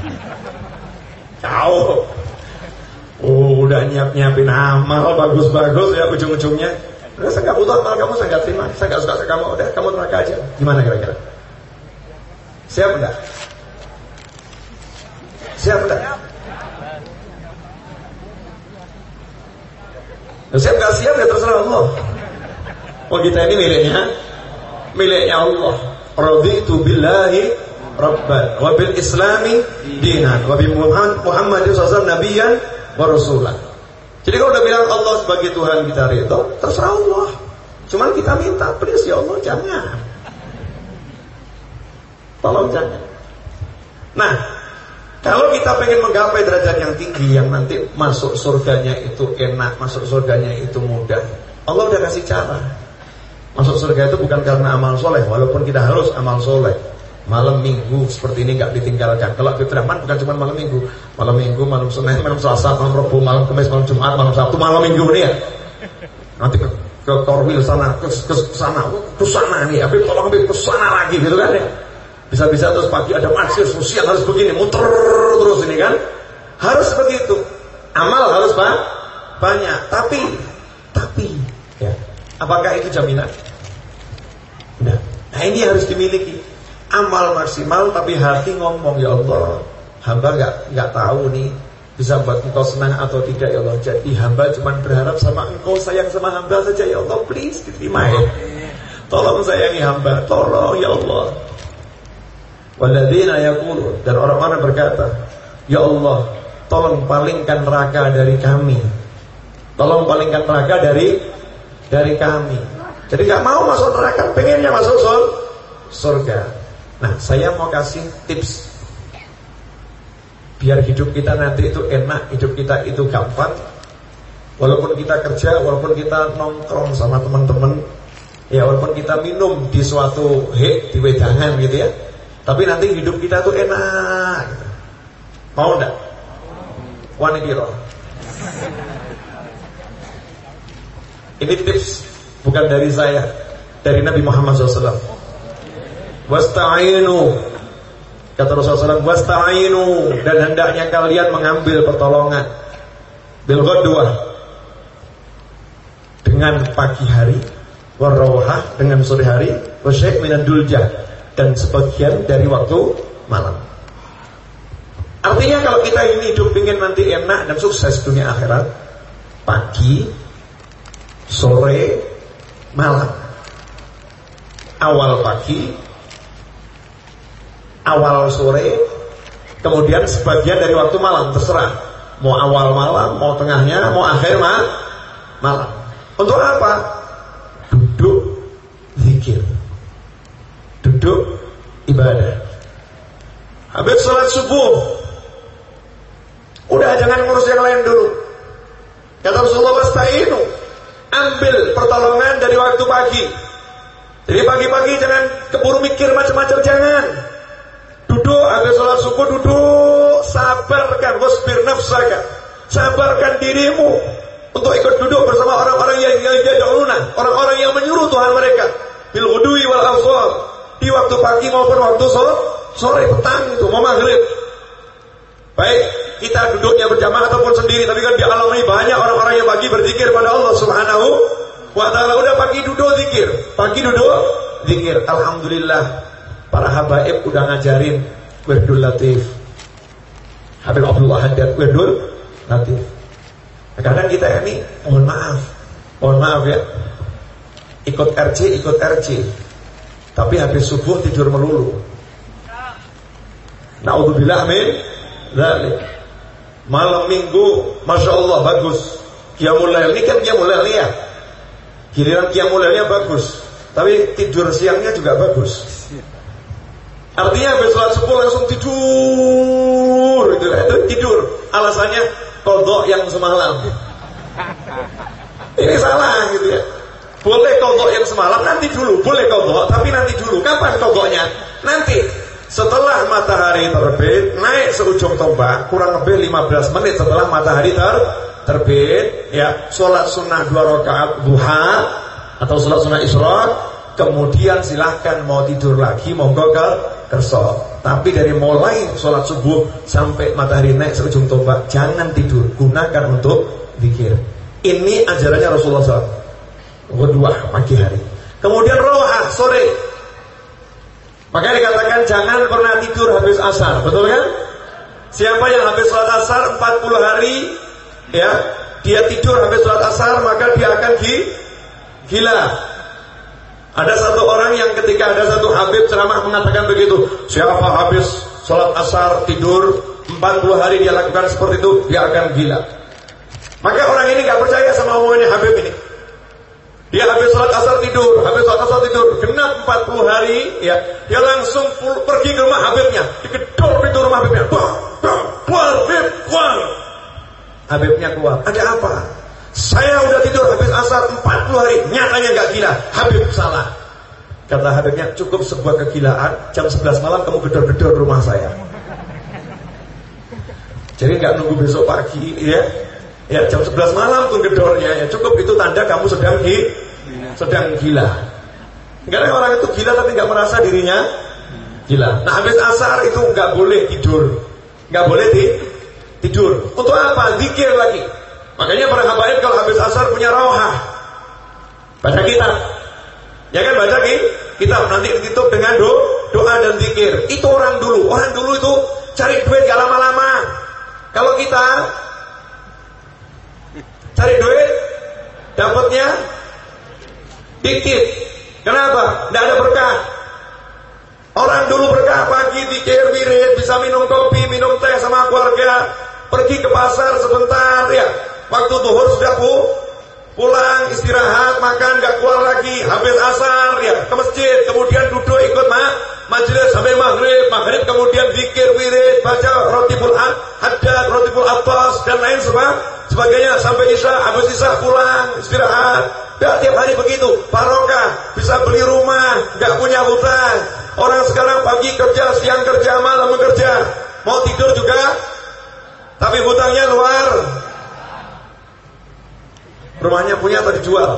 Jauh. Oh, udah nyiap-nyiapin amal bagus-bagus ya, ujung-ujungnya udah saya gak butuh amal kamu, saya gak terima, saya gak suka sama kamu, udah kamu neraka aja. Gimana kira-kira? Siap enggak? Siap enggak? Nah, siap gak siap ya terserah Allah. Oh, kita ini miliknya miliknya Allah. Raditu billahi rabban wa bil islami dinan wa bi Muhammadin sallallahu alaihi wasallam nabiyyan wa rasulan. Jadi kalau udah bilang Allah sebagai Tuhan kita ridho, terserah Allah. Cuman kita minta, please ya Allah jangan. Tolong jangan. Nah, kalau kita pengen menggapai derajat yang tinggi, yang nanti masuk surganya itu enak, masuk surganya itu mudah, Allah udah kasih cara. Masuk surga itu bukan karena amal soleh, walaupun kita harus amal soleh. Malam minggu seperti ini nggak ditinggalkan. Kalau Habib Rahman bukan cuma malam minggu, malam minggu, malam Senin, malam Selasa, malam Rabu, malam Kamis, malam Jumat, malam Sabtu, malam minggu nih ya. Nanti ke, ke Korwil sana, ke, ke sana, ke sana nih. Habib tolong Habib ke sana lagi gitu kan ya. Bisa-bisa terus pagi ada majlis, siang harus begini, muter terus ini kan. Harus seperti itu. Amal harus pak banyak. Tapi, tapi, ya, apakah itu jaminan? Nah, nah ini harus dimiliki. Amal maksimal tapi hati ngomong, ya Allah, hamba gak, gak tahu nih bisa buat engkau senang atau tidak ya Allah. Jadi hamba cuma berharap sama engkau, sayang sama hamba saja ya Allah, please diterima ya. Tolong sayangi hamba, tolong ya Allah. Walladzina yaqulun, dan orang-orang berkata, ya Allah, tolong palingkan neraka dari kami. Tolong palingkan neraka dari dari kami. Jadi gak mau masuk neraka, pengennya masuk surga. Nah, saya mau kasih tips biar hidup kita nanti itu enak, hidup kita itu gampang. Walaupun kita kerja, walaupun kita nongkrong sama teman-teman, ya walaupun kita minum di suatu hek di wedangan gitu ya, tapi nanti hidup kita tuh enak gitu. Mau enggak? Wani biro. Ini tips bukan dari saya, dari Nabi Muhammad shallallahu alaihi wasallam. Wasta'inu, kata Rasulullah shallallahu alaihi wasallam, wasta'inu, dan hendaknya kalian mengambil pertolongan bil ghadwah, dengan pagi hari, warawah, dengan sore hari, wasyai' minan duljah, dan sebagian dari waktu malam. Artinya kalau kita ini hidup ingin nanti enak dan sukses dunia akhirat, pagi, sore, malam. Awal pagi, awal sore, kemudian sebagian dari waktu malam, terserah. Mau awal malam, mau tengahnya, mau akhir malam. Untuk apa? Duduk zikir, duduk ibadah. Habis sholat subuh, udah jangan ngurus yang lain dulu. Kata Rasulullah, wasta'inu, ambil pertolongan dari waktu pagi. Jadi pagi-pagi jangan keburu mikir macam-macam, jangan. Duduk, habis sholat subuh duduk, sabarkan, wasbir nafsaka, sabarkan dirimu untuk ikut duduk bersama orang-orang yang yad'una, orang-orang yang menyuruh Tuhan mereka bil ghudwi wal aswal, di waktu pagi maupun waktu sore, sore petang itu mau maghrib. Baik kita duduknya berjamaah ataupun sendiri, tapi kan di alam ini banyak orang-orang yang pagi berzikir pada Allah Subhanahu wa taala. Udah pagi duduk zikir, pagi duduk zikir. Alhamdulillah, para habaib udah ngajarin wirdul latif. Habib Abdullah Haddad wirdul latif. Kadang kita ini, mohon maaf, mohon maaf ya, ikut R C, ikut R C, tapi habis subuh tidur melulu. Na'udzubillah min dzalik. Malam minggu, masya Allah bagus. Qiyamul lail, ini kan qiyamul lail ya. Giliran qiyamul lailnya bagus, tapi tidur siangnya juga bagus. Artinya habis sholat subuh langsung tidur, itu, itu tidur. Alasannya kodok yang semalam. Ini salah gitu ya. Boleh kodok yang semalam, nanti dulu. Boleh kodok, tapi nanti dulu. Kapan kodoknya? Nanti setelah matahari terbit, naik seujung tombak, kurang lebih lima belas menit setelah matahari ter terbit, ya, sholat sunnah dua rakaat duha atau sholat sunnah isyraq, kemudian silahkan mau tidur lagi, monggo ke kerso. Tapi dari mulai sholat subuh sampai matahari naik seujung tombak, jangan tidur, gunakan untuk zikir. Ini ajarannya Rasulullah shallallahu alaihi wasallam. Ghadwah pagi hari, kemudian rawah sore. Maka dikatakan jangan pernah tidur habis asar, betul kan? Siapa yang habis sholat asar empat puluh hari, ya, dia tidur habis sholat asar, maka dia akan gila. Ada satu orang yang ketika ada satu habib ceramah mengatakan begitu, siapa habis sholat asar tidur empat puluh hari dia lakukan seperti itu, dia akan gila. Maka orang ini gak percaya sama omongannya habib ini. Dia habis sholat asar tidur, habis sholat asar tidur, genap empat puluh hari, ya, dia langsung pergi ke rumah habibnya, digedor pintu rumah habibnya, bah, bah, keluar, habib, keluar. Habibnya keluar, ada apa? Saya udah tidur habis asar empat puluh hari, nyatanya gak gila. Habib salah. Kata habibnya, cukup sebuah kegilaan, jam sebelas malam kamu gedor-gedor rumah saya. Jadi gak nunggu besok pagi, ya. Ya, jam sebelas malam tuh gedornya, ya. Cukup itu tanda kamu sedang gi, sedang gila. Karena orang itu gila tapi gak merasa dirinya gila. Nah, habis asar itu gak boleh tidur, gak boleh di, tidur. Untuk apa? Zikir lagi. Makanya para habaib kalau habis asar punya rawah, baca kitab. Ya kan, baca kitab, nanti ditutup dengan do, doa dan zikir. Itu orang dulu. Orang dulu itu cari duit gak lama-lama. Kalau kita cari duit, dapatnya dikit. Kenapa? Tidak ada berkah. Orang dulu berkah pagi dikir wirid, bisa minum kopi, minum teh sama keluarga, pergi ke pasar sebentar ya. Waktu zuhur sudah pu, pulang istirahat, makan, gak keluar lagi, habis asar ya ke masjid, kemudian duduk ikut ma, majelis sampai maghrib, maghrib kemudian zikir wirid, baca rotibul an, haddad, rotibul abbas dan lain sebagainya sampai isya, habis isya pulang istirahat. Ya, tiap hari begitu, barokah, bisa beli rumah, gak punya hutang. Orang sekarang pagi kerja, siang kerja, malam bekerja, mau tidur juga, tapi hutangnya luar. Rumahnya punya atau dijual?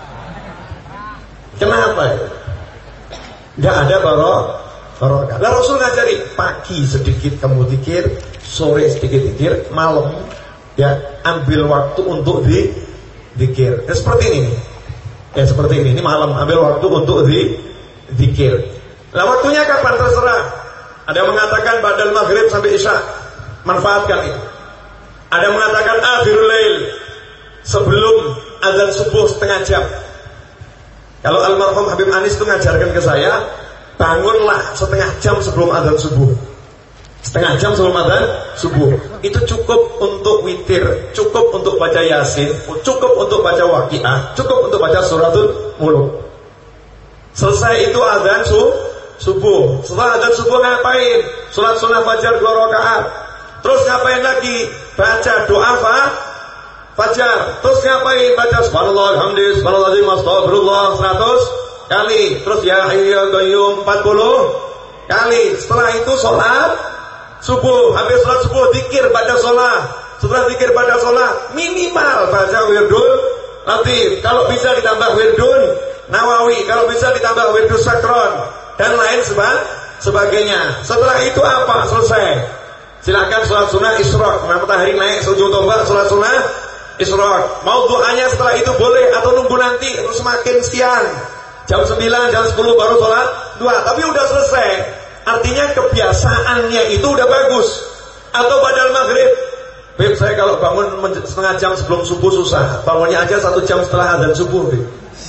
Kenapa? Gak ada barokah. Nah, Rasul ngajari pagi sedikit kamu zikir, sore sedikit zikir, malam ya ambil waktu untuk di zikir. Ya, seperti ini. Ya seperti ini. Ini malam ambil waktu untuk di zikir. Nah, waktunya kapan terserah. Ada yang mengatakan badal maghrib sampai isya. Manfaatkan itu. Ada yang mengatakan akhirul lail, sebelum azan subuh setengah jam. Kalau almarhum Habib Anis itu ngajarkan ke saya, bangunlah setengah jam sebelum azan subuh. Setengah jam sebelum azan subuh. Itu cukup untuk witir, cukup untuk baca yasin, cukup untuk baca waqiah, cukup untuk baca suratul mulk. Selesai itu azan subuh. Subuh, setelah azan subuh ngapain? Salat sunnah fajar dua rakaat. Terus ngapain lagi? Baca doa fa, fajar. Terus ngapain? Baca subhanallah alhamdulillah subhanallazim astagfirullah seratus kali. Terus ya hayyu ya qayyum empat puluh kali. Setelah itu salat subuh. Habis salat subuh zikir baca salat. Setelah zikir baca salat minimal baca wirdul latif. Kalau bisa ditambah wirdun nawawi, kalau bisa ditambah wirdus sakron dan lain sebagainya. Setelah itu apa? Selesai. Silakan sholat sunnah isyraq. Nah, matahari naik seujung tombak, sholat sunnah isyraq. Mau doanya setelah itu boleh atau nunggu nanti semakin siang. Jam sembilan, jam sepuluh baru sholat dua. Tapi udah selesai. Artinya kebiasaannya itu udah bagus. Atau badal maghrib. Beb, saya kalau bangun setengah jam sebelum subuh susah. Bangunnya aja satu jam setelah azan subuh, Beb.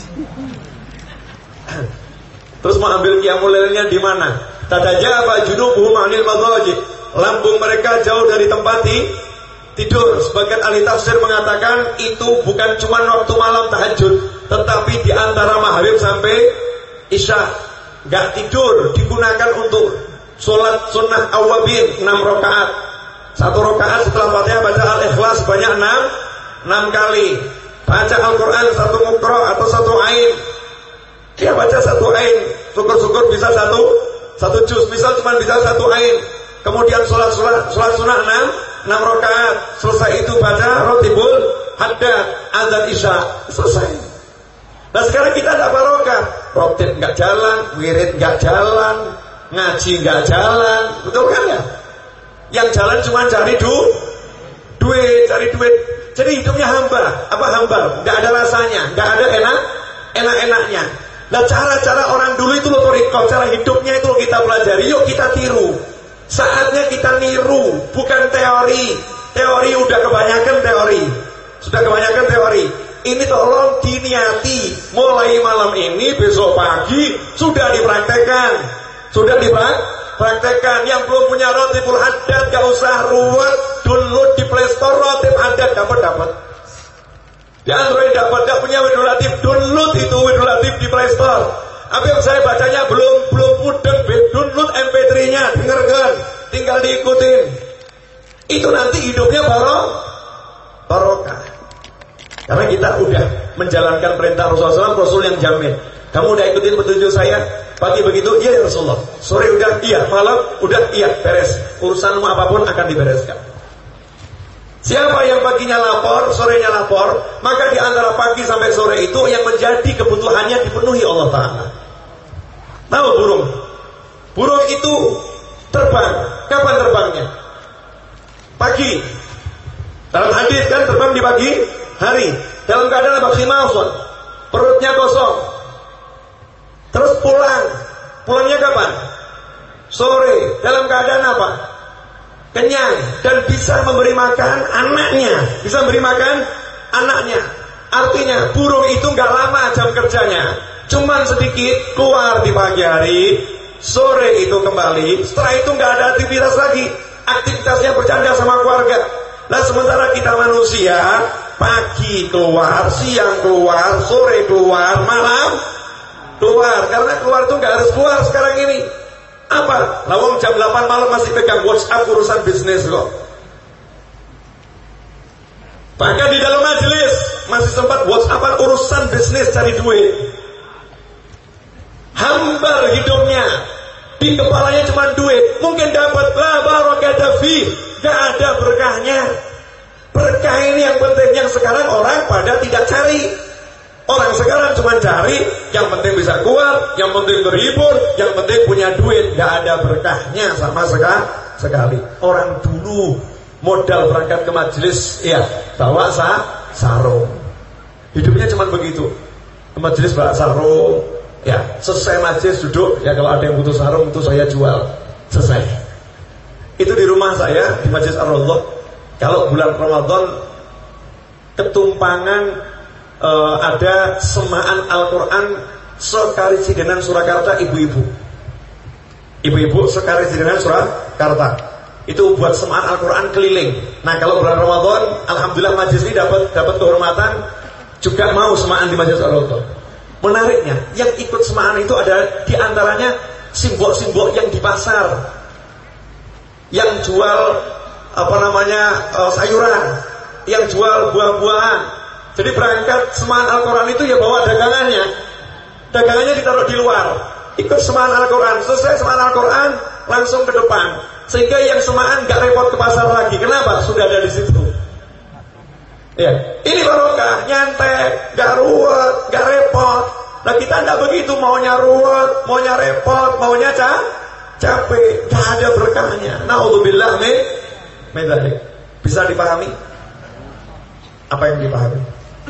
Terus mau ambil qiyamul lailnya di mana? Tadajaba junubuhum 'anil madajid. Lambung mereka jauh dari tempat tidur. Sebagian ahli tafsir mengatakan itu bukan cuma waktu malam tahajud, tetapi di antara maghrib sampai isya. Gak tidur digunakan untuk sholat sunnah awabin enam rakaat. Satu rakaat setelah Fatihah baca Al-Ikhlas banyak enam enam kali. Baca Al-Quran satu mukro atau satu ain. Dia baca satu ain, syukur-syukur bisa satu satu juz, misal cuma bisa satu ain. Kemudian sholat sholat sholat sunnah enam enam rakaat. Selesai itu baca rotibul haddad, azan isya, selesai. Nah sekarang kita ada barokah, rotib nggak jalan, wirid nggak jalan, ngaji nggak jalan, betul kan ya? Yang jalan cuma cari du, duit, cari duit. Jadi hidupnya hamba, apa hamba? Nggak ada rasanya, nggak ada enak, enak-enaknya. Nah cara-cara orang dulu itu loh torikoh, cara hidupnya itu kita pelajari, yuk kita tiru. Saatnya kita niru, bukan teori. Teori udah kebanyakan teori, sudah kebanyakan teori. Ini tolong diniati, mulai malam ini, besok pagi sudah dipraktekkan, sudah dipraktekkan. Yang belum punya rotibul haddad gak usah ruwet, download di Play Store rotib haddad, dapat dapat. Di Android dapat, gak punya Widul Latif, download itu Widul Latif di Play Store. Apa yang saya bacanya belum belum mudeng, download M P tiga nya, dengarkan, tinggal diikutin. Itu nanti hidupnya barok, barokah. Karena kita udah menjalankan perintah Rasulullah shallallahu alaihi wasallam, Rasul yang jamin. Kamu udah ikutin petunjuk saya, pagi begitu, iya ya Rasulullah. Sore udah, iya. Malam udah, iya. Beres. Urusanmu apapun akan dibereskan. Siapa yang paginya lapor, sorenya lapor, maka di antara pagi sampai sore itu yang menjadi kebutuhannya dipenuhi Allah Ta'ala. Tahu burung? Burung itu terbang. Kapan terbangnya? Pagi. Dalam hadis kan terbang di pagi hari. Dalam keadaan apa? Khimasun. Perutnya kosong. Terus pulang. Pulangnya kapan? Sore. Dalam keadaan apa? Kenyang dan bisa memberi makan anaknya, bisa memberi makan anaknya. Artinya burung itu nggak lama jam kerjanya, cuman sedikit keluar di pagi hari, sore itu kembali, setelah itu nggak ada aktivitas lagi, aktivitasnya bercanda sama keluarga. Nah sementara kita manusia, pagi keluar, siang keluar, sore keluar, malam keluar. Karena keluar itu nggak harus keluar sekarang ini. Apa? Lawang jam delapan malam masih pegang WhatsApp urusan bisnis kok. Bahkan di dalam majelis masih sempat WhatsAppan urusan bisnis cari duit. Hambar hidupnya, di kepalanya cuma duit. Mungkin dapat la barakata fi, gak ada berkahnya. Berkah ini yang penting. Yang sekarang orang pada tidak cari. Orang sekarang cuma cari yang penting bisa kuat, yang penting terhibur, yang penting punya duit. Gak ada berkahnya sama sekali. Orang dulu modal berangkat ke majelis, ya bawa sa sarung. Hidupnya cuma begitu. Ke majelis bawa sarung. Ya, selesai majelis duduk, ya kalau ada yang butuh sarung itu saya jual. Selesai. Itu di rumah saya di Masjid Ar-Raudhah. Kalau bulan Ramadan ketumpangan eh, ada semaan Al-Qur'an Sekarisidenan Surakarta ibu-ibu. Ibu-ibu Sekarisidenan Surakarta. Itu buat semaan Al-Qur'an keliling. Nah, kalau bulan Ramadan alhamdulillah majelis ini dapat dapat kehormatan juga mau semaan di Masjid Ar-Raudhah. Menariknya, yang ikut semaan itu ada diantaranya simbol-simbol yang di pasar, yang jual apa namanya uh, sayuran, yang jual buah-buahan. Jadi berangkat semaan Al-Quran itu ya bawa dagangannya, dagangannya ditaruh di luar. Ikut semaan Al-Quran, selesai semaan Al-Quran langsung ke depan, sehingga yang semaan nggak repot ke pasar lagi. Kenapa? Sudah ada di situ. Ya, ini barokah, nyantai, gak ruwet, gak repot. Nah kita tidak begitu, maunya ruwet, maunya repot, maunya ca capek, gak ada berkahnya. Na'udzubillah min min dzalik. Bisa dipahami? Apa yang dipahami?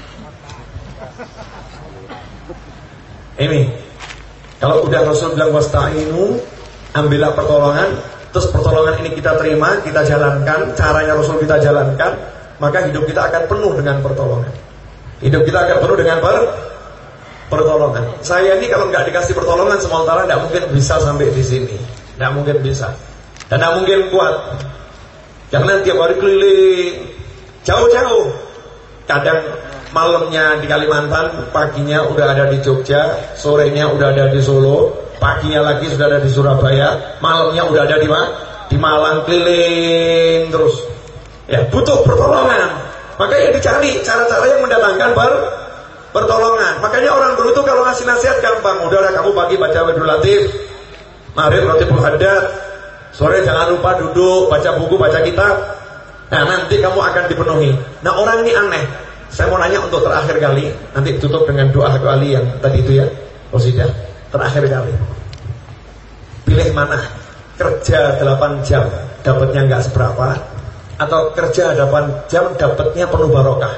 Ini, kalau udah Rasul bilang wasta'inu, ambillah pertolongan, terus pertolongan ini kita terima, kita jalankan, caranya Rasul kita jalankan, maka hidup kita akan penuh dengan pertolongan. Hidup kita akan penuh dengan per pertolongan. Saya ini kalau nggak dikasih pertolongan sementara nggak mungkin bisa sampai di sini, nggak mungkin bisa, dan nggak mungkin kuat. Karena tiap hari keliling jauh-jauh. Kadang malamnya di Kalimantan, paginya udah ada di Jogja, sorenya udah ada di Solo, paginya lagi sudah ada di Surabaya, malamnya udah ada di mana? Di Malang, keliling terus. Ya, butuh pertolongan. Maka ya dicari cara-cara yang mendatangkan ber pertolongan. Makanya orang dulu tuh kalau ngasih nasihat gampang. Udahlah kamu pagi baca Wirdul Latif, maghrib Ratibul Haddad, sore jangan lupa duduk baca buku, baca kitab. Nah nanti kamu akan dipenuhi. Nah orang ini aneh. Saya mau nanya untuk terakhir kali, nanti tutup dengan doa kali yang tadi itu ya, Rosidah. Terakhir kali. Pilih mana? Kerja delapan jam dapatnya nggak seberapa, atau kerja delapan jam dapatnya penuh barokah?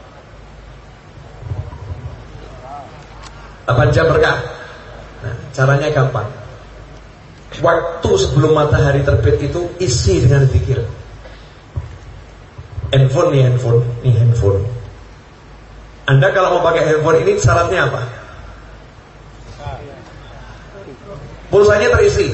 delapan jam berkah. Nah, caranya gampang. Waktu sebelum matahari terbit itu isi dengan zikir. Handphone nih handphone, nih handphone. Anda kalau mau pakai handphone ini syaratnya apa? Pulsanya terisi,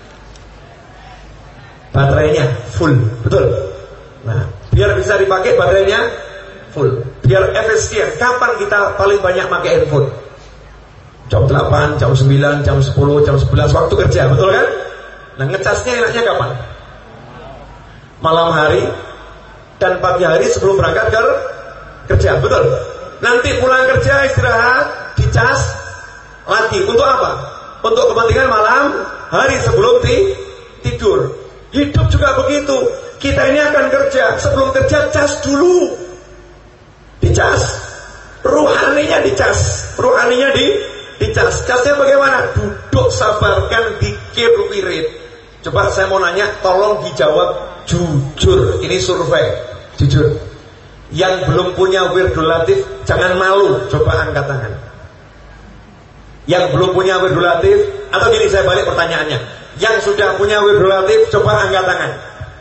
baterainya full, betul. Nah, biar bisa dipakai baterainya full, biar efisien. Kapan kita paling banyak pakai handphone? Jam delapan, jam sembilan, jam sepuluh, jam sebelas waktu kerja, betul kan? Nah, ngecasnya enaknya kapan? Malam hari dan pagi hari sebelum berangkat ke kerja, betul. Nanti pulang kerja istirahat, dicas lagi. Untuk apa? Untuk kepentingan malam hari sebelum ti tidur. Hidup juga begitu. Kita ini akan kerja, sebelum kerja cas dulu, dicas. Ruhaninya dicas, ruhaninya di dicas. Casnya bagaimana? Duduk sabarkan dikir wirid. Coba saya mau nanya, tolong dijawab jujur. Ini survei, jujur. Yang belum punya Wirdul Latif jangan malu, coba angkat tangan. Yang belum punya Wirdul Latif, atau gini saya balik pertanyaannya, yang sudah punya Wirdul Latif coba angkat tangan.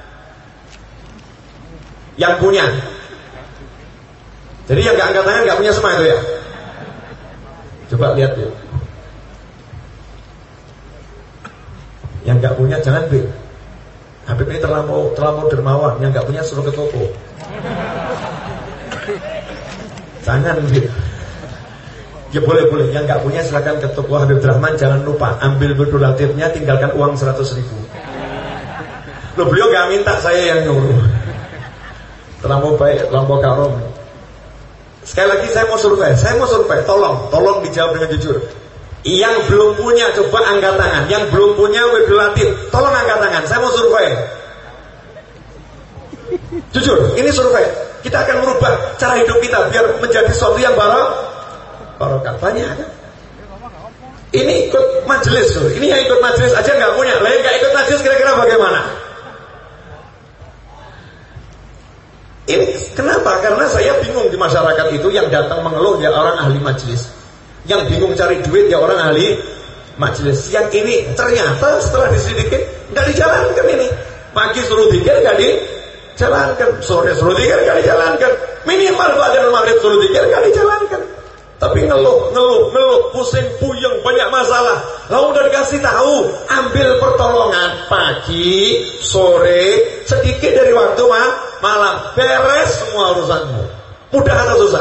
Yang punya. Jadi yang gak angkat tangan gak punya semua itu ya. Coba lihat ya. Yang nggak punya jangan Habib. Habib ini terlalu terlalu dermawan. Yang nggak punya suruh ke toko. Jangan Habib. Ya boleh-boleh. Yang nggak punya silakan ke toko Habib Rahman. Jangan lupa ambil Wirdul Latifnya, tinggalkan uang seratus ribu. Loh, beliau nggak minta, saya yang nyuruh. Terlalu baik, terlalu karom. Sekali lagi saya mau survei, saya mau survei. Tolong, tolong dijawab dengan jujur. Yang belum punya coba angkat tangan. Yang belum punya Wirdul Latif, tolong angkat tangan. Saya mau survei. Jujur, ini survei. Kita akan merubah cara hidup kita biar menjadi sesuatu yang barok, barokah. Banyak kan? Ini ikut majelis, ini yang ikut majelis aja nggak punya. Lah yang nggak ikut majelis kira-kira bagaimana? Ini kenapa? Karena saya bingung di masyarakat itu yang datang mengeluh ya orang ahli majelis. Yang bingung cari duit ya orang ahli majelis. Yang ini ternyata setelah diselidikin nggak dijalankan ini. Pagi suruh dikir nggak dijalankan, sore suruh dikir nggak dijalankan, minimal pada maghrib suruh dikir nggak dijalankan. Tapi ngeluh, ngeluh, ngeluh, pusing, puyeng, banyak masalah. Lalu udah dikasih tahu, ambil pertolongan pagi, sore, sedikit dari waktu mah, malam, beres semua urusanmu. Mudah atau susah?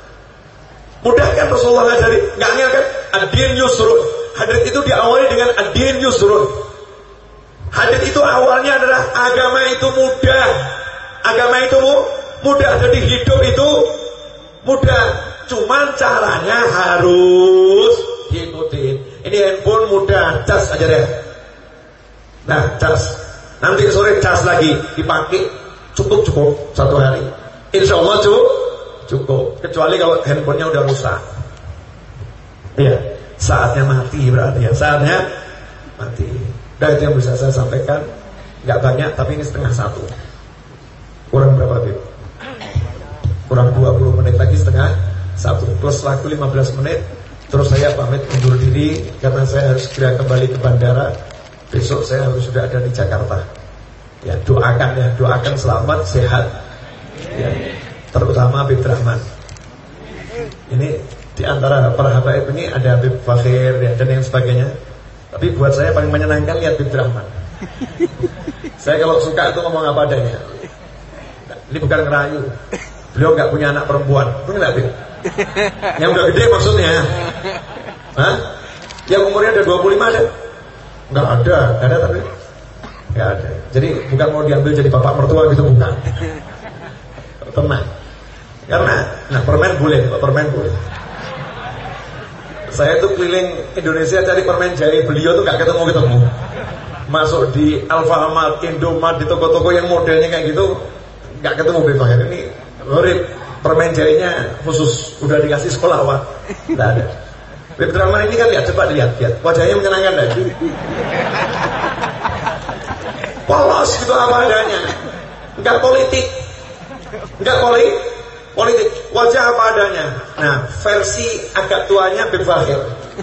Mudah kan Rasulullah ngajari? Nggak ngel kan? Ad-din yusrun. Hadits itu diawali dengan ad-din yusrun. Hadits itu awalnya adalah agama itu mudah. Agama itu mudah. Jadi hidup itu mudah. Cuman caranya harus diikutin. Ini handphone mudah, cas aja deh. Nah, cas. Nanti sore cas lagi dipakai. Cukup-cukup satu hari. Insya Allah cukup. Cukup. Kecuali kalau handphonenya udah rusak. Iya, saatnya mati berarti ya. Saatnya mati. Dan itu yang bisa saya sampaikan. Gak banyak, tapi ini setengah satu. Kurang berapa, Bib? Kurang dua puluh menit lagi setengah satu. Plus waktu lima belas menit. Terus saya pamit undur diri karena saya harus segera kembali ke bandara. Besok saya harus sudah ada di Jakarta. Ya, doakan ya, doakan selamat, sehat. Ya, terutama Habib Rahman. Ini di antara para habaib ini ada Habib Fakhir ya, dan yang sebagainya. Tapi buat saya paling menyenangkan lihat Habib Rahman. Saya kalau suka itu ngomong apa adanya. Ini bukan ngerayu. Beliau nggak punya anak perempuan. Betul nggak, Habib? Yang udah gede maksudnya. Hah? Yang umurnya udah dua puluh lima ada? Nggak ada, nggak ada tapi nggak ada. Jadi bukan mau diambil jadi bapak mertua gitu, bukan. Tenang. Karena, nah permen boleh, permen boleh. Saya tuh keliling Indonesia cari permen jahe, beliau tuh nggak ketemu-ketemu. Masuk di Alfamart, Indomart, di toko-toko yang modelnya kayak gitu, nggak ketemu Bebang. Ini ngorip. Permen jahenya khusus udah dikasih sekolah wah, nggak ada. Habib Rahman ini kan lihat, coba lihat, lihat wajahnya menyenangkan lagi. Polos gitu apa adanya, nggak politik, nggak poli, politik, wajah apa adanya. Nah, versi agak tuanya Habib Fakhir.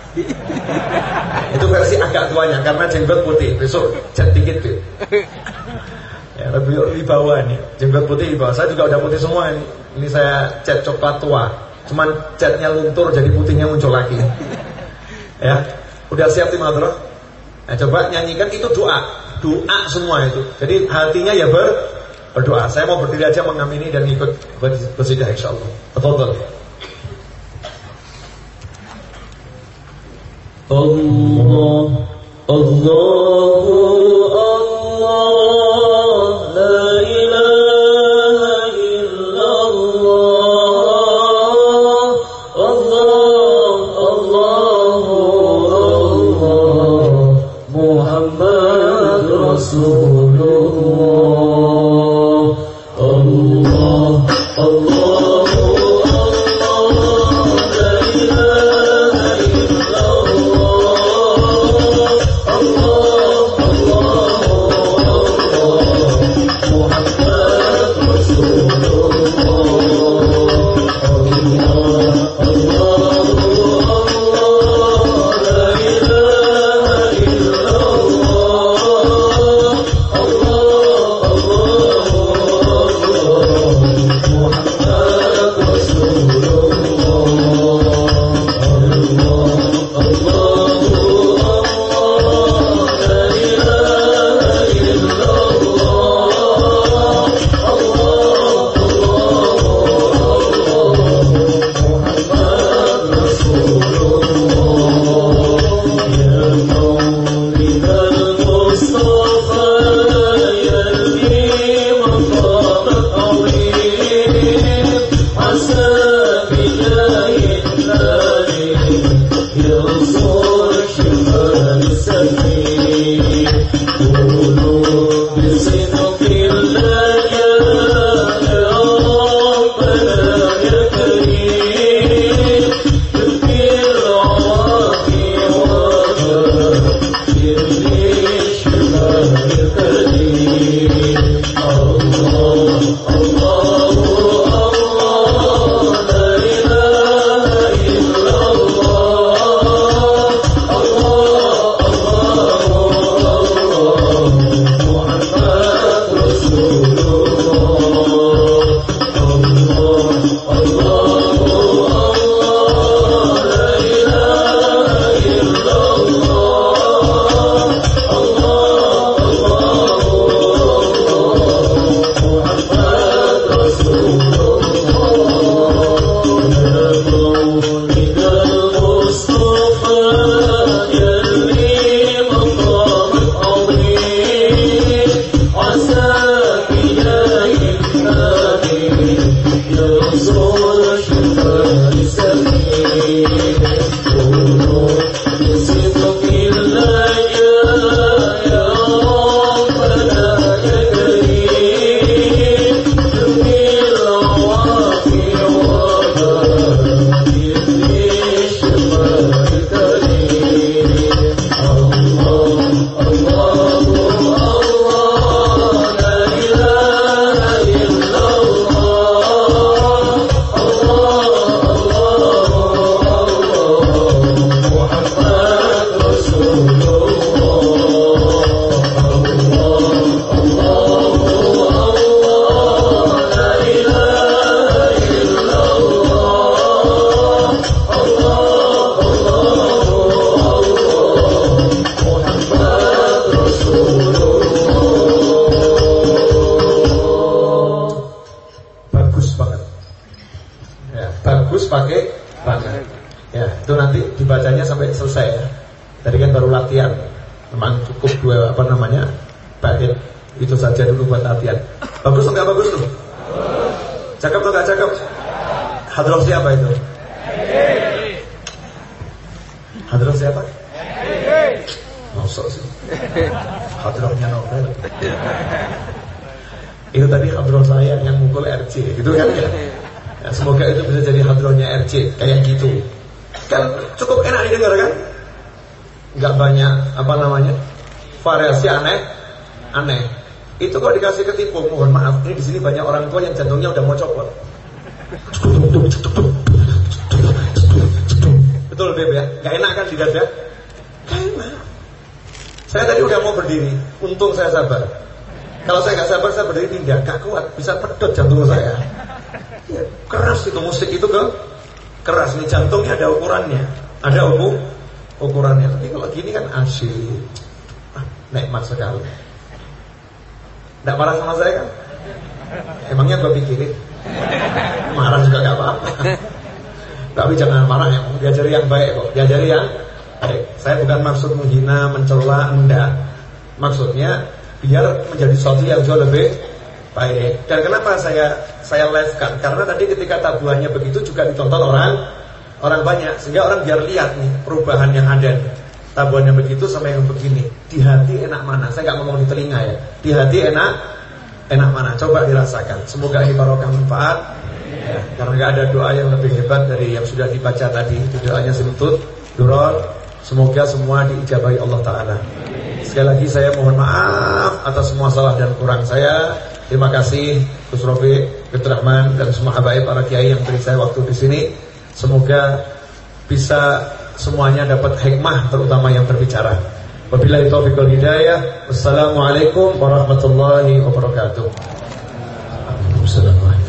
Itu versi agak tuanya karena jenggot putih. Besok cat dikit tuh. Ya, lebih di bawah nih, jenggot putih di bawah. Saya juga udah putih semua ini. Ini saya cat coklat tua. Cuman catnya luntur jadi putihnya muncul lagi. Ya, udah siap tim hadroh? Nah, coba nyanyikan itu doa, doa semua itu. Jadi hatinya ya ber, berdoa. Saya mau berdiri aja mengamini dan ikut bersidah insyaallah. Betul. Allah, Allahu Allah, la ilaha illallah. Allah, Allahu Allah, Muhammad Rasulullah. Allah, Allah. Allah Dibacanya sampai selesai ya. Tadi kan baru latihan. Memang cukup dua apa namanya bait itu saja dulu buat latihan. Bagus atau nggak bagus tuh? Cakep atau nggak cakep? Hadroh siapa itu? Hadroh siapa? Masuk sih. Hadrohnya Novel. Itu tadi hadroh saya yang mukul R C gitu kan ya. Ya, semoga itu bisa jadi hadrohnya R C kayak gitu. Kan cukup enak didengar kan? Nggak banyak apa namanya variasi aneh, aneh. Itu kalau dikasih ketipu, mohon maaf, ini di sini banyak orang tua yang jantungnya udah mau copot. Betul Beb ya? Nggak enak kan di dada? Nggak enak. Saya tadi udah mau berdiri, untung saya sabar. Kalau saya nggak sabar, saya berdiri tidak, nggak kuat, bisa pedot jantung saya. Ya, keras itu musik itu ke keras nih, jantungnya ada ukurannya, ada ukur ukurannya. Tapi kalau gini kan asyik, ah, nikmat sekali. Nggak marah sama saya kan? Emangnya gue pikirin? Marah juga nggak apa-apa. Tapi jangan marah ya, diajari yang baik kok, diajari yang baik. Saya bukan maksud menghina, mencela, enggak. Maksudnya biar menjadi sesuatu yang jauh lebih baik. Dan kenapa saya saya live-kan? Karena tadi ketika tabuhannya begitu juga ditonton orang orang banyak, sehingga orang biar lihat nih perubahan yang ada nih. Tabuhannya begitu sama yang begini. Di hati enak mana? Saya nggak ngomong di telinga ya. Di hati enak enak mana? Coba dirasakan. Semoga ini barokah manfaat. Ya, karena nggak ada doa yang lebih hebat dari yang sudah dibaca tadi. Itu doanya Simtut Duror. Semoga semua diijabahi Allah Ta'ala. Sekali lagi saya mohon maaf atas semua salah dan kurang saya. Terima kasih Gus Rofi, Gus Rahman, dan semua habaib para kiai yang beri saya waktu di sini. Semoga bisa semuanya dapat hikmah, terutama yang berbicara. Wabillahi taufiq wal hidayah. Wassalamualaikum warahmatullahi wabarakatuh. Assalamualaikum.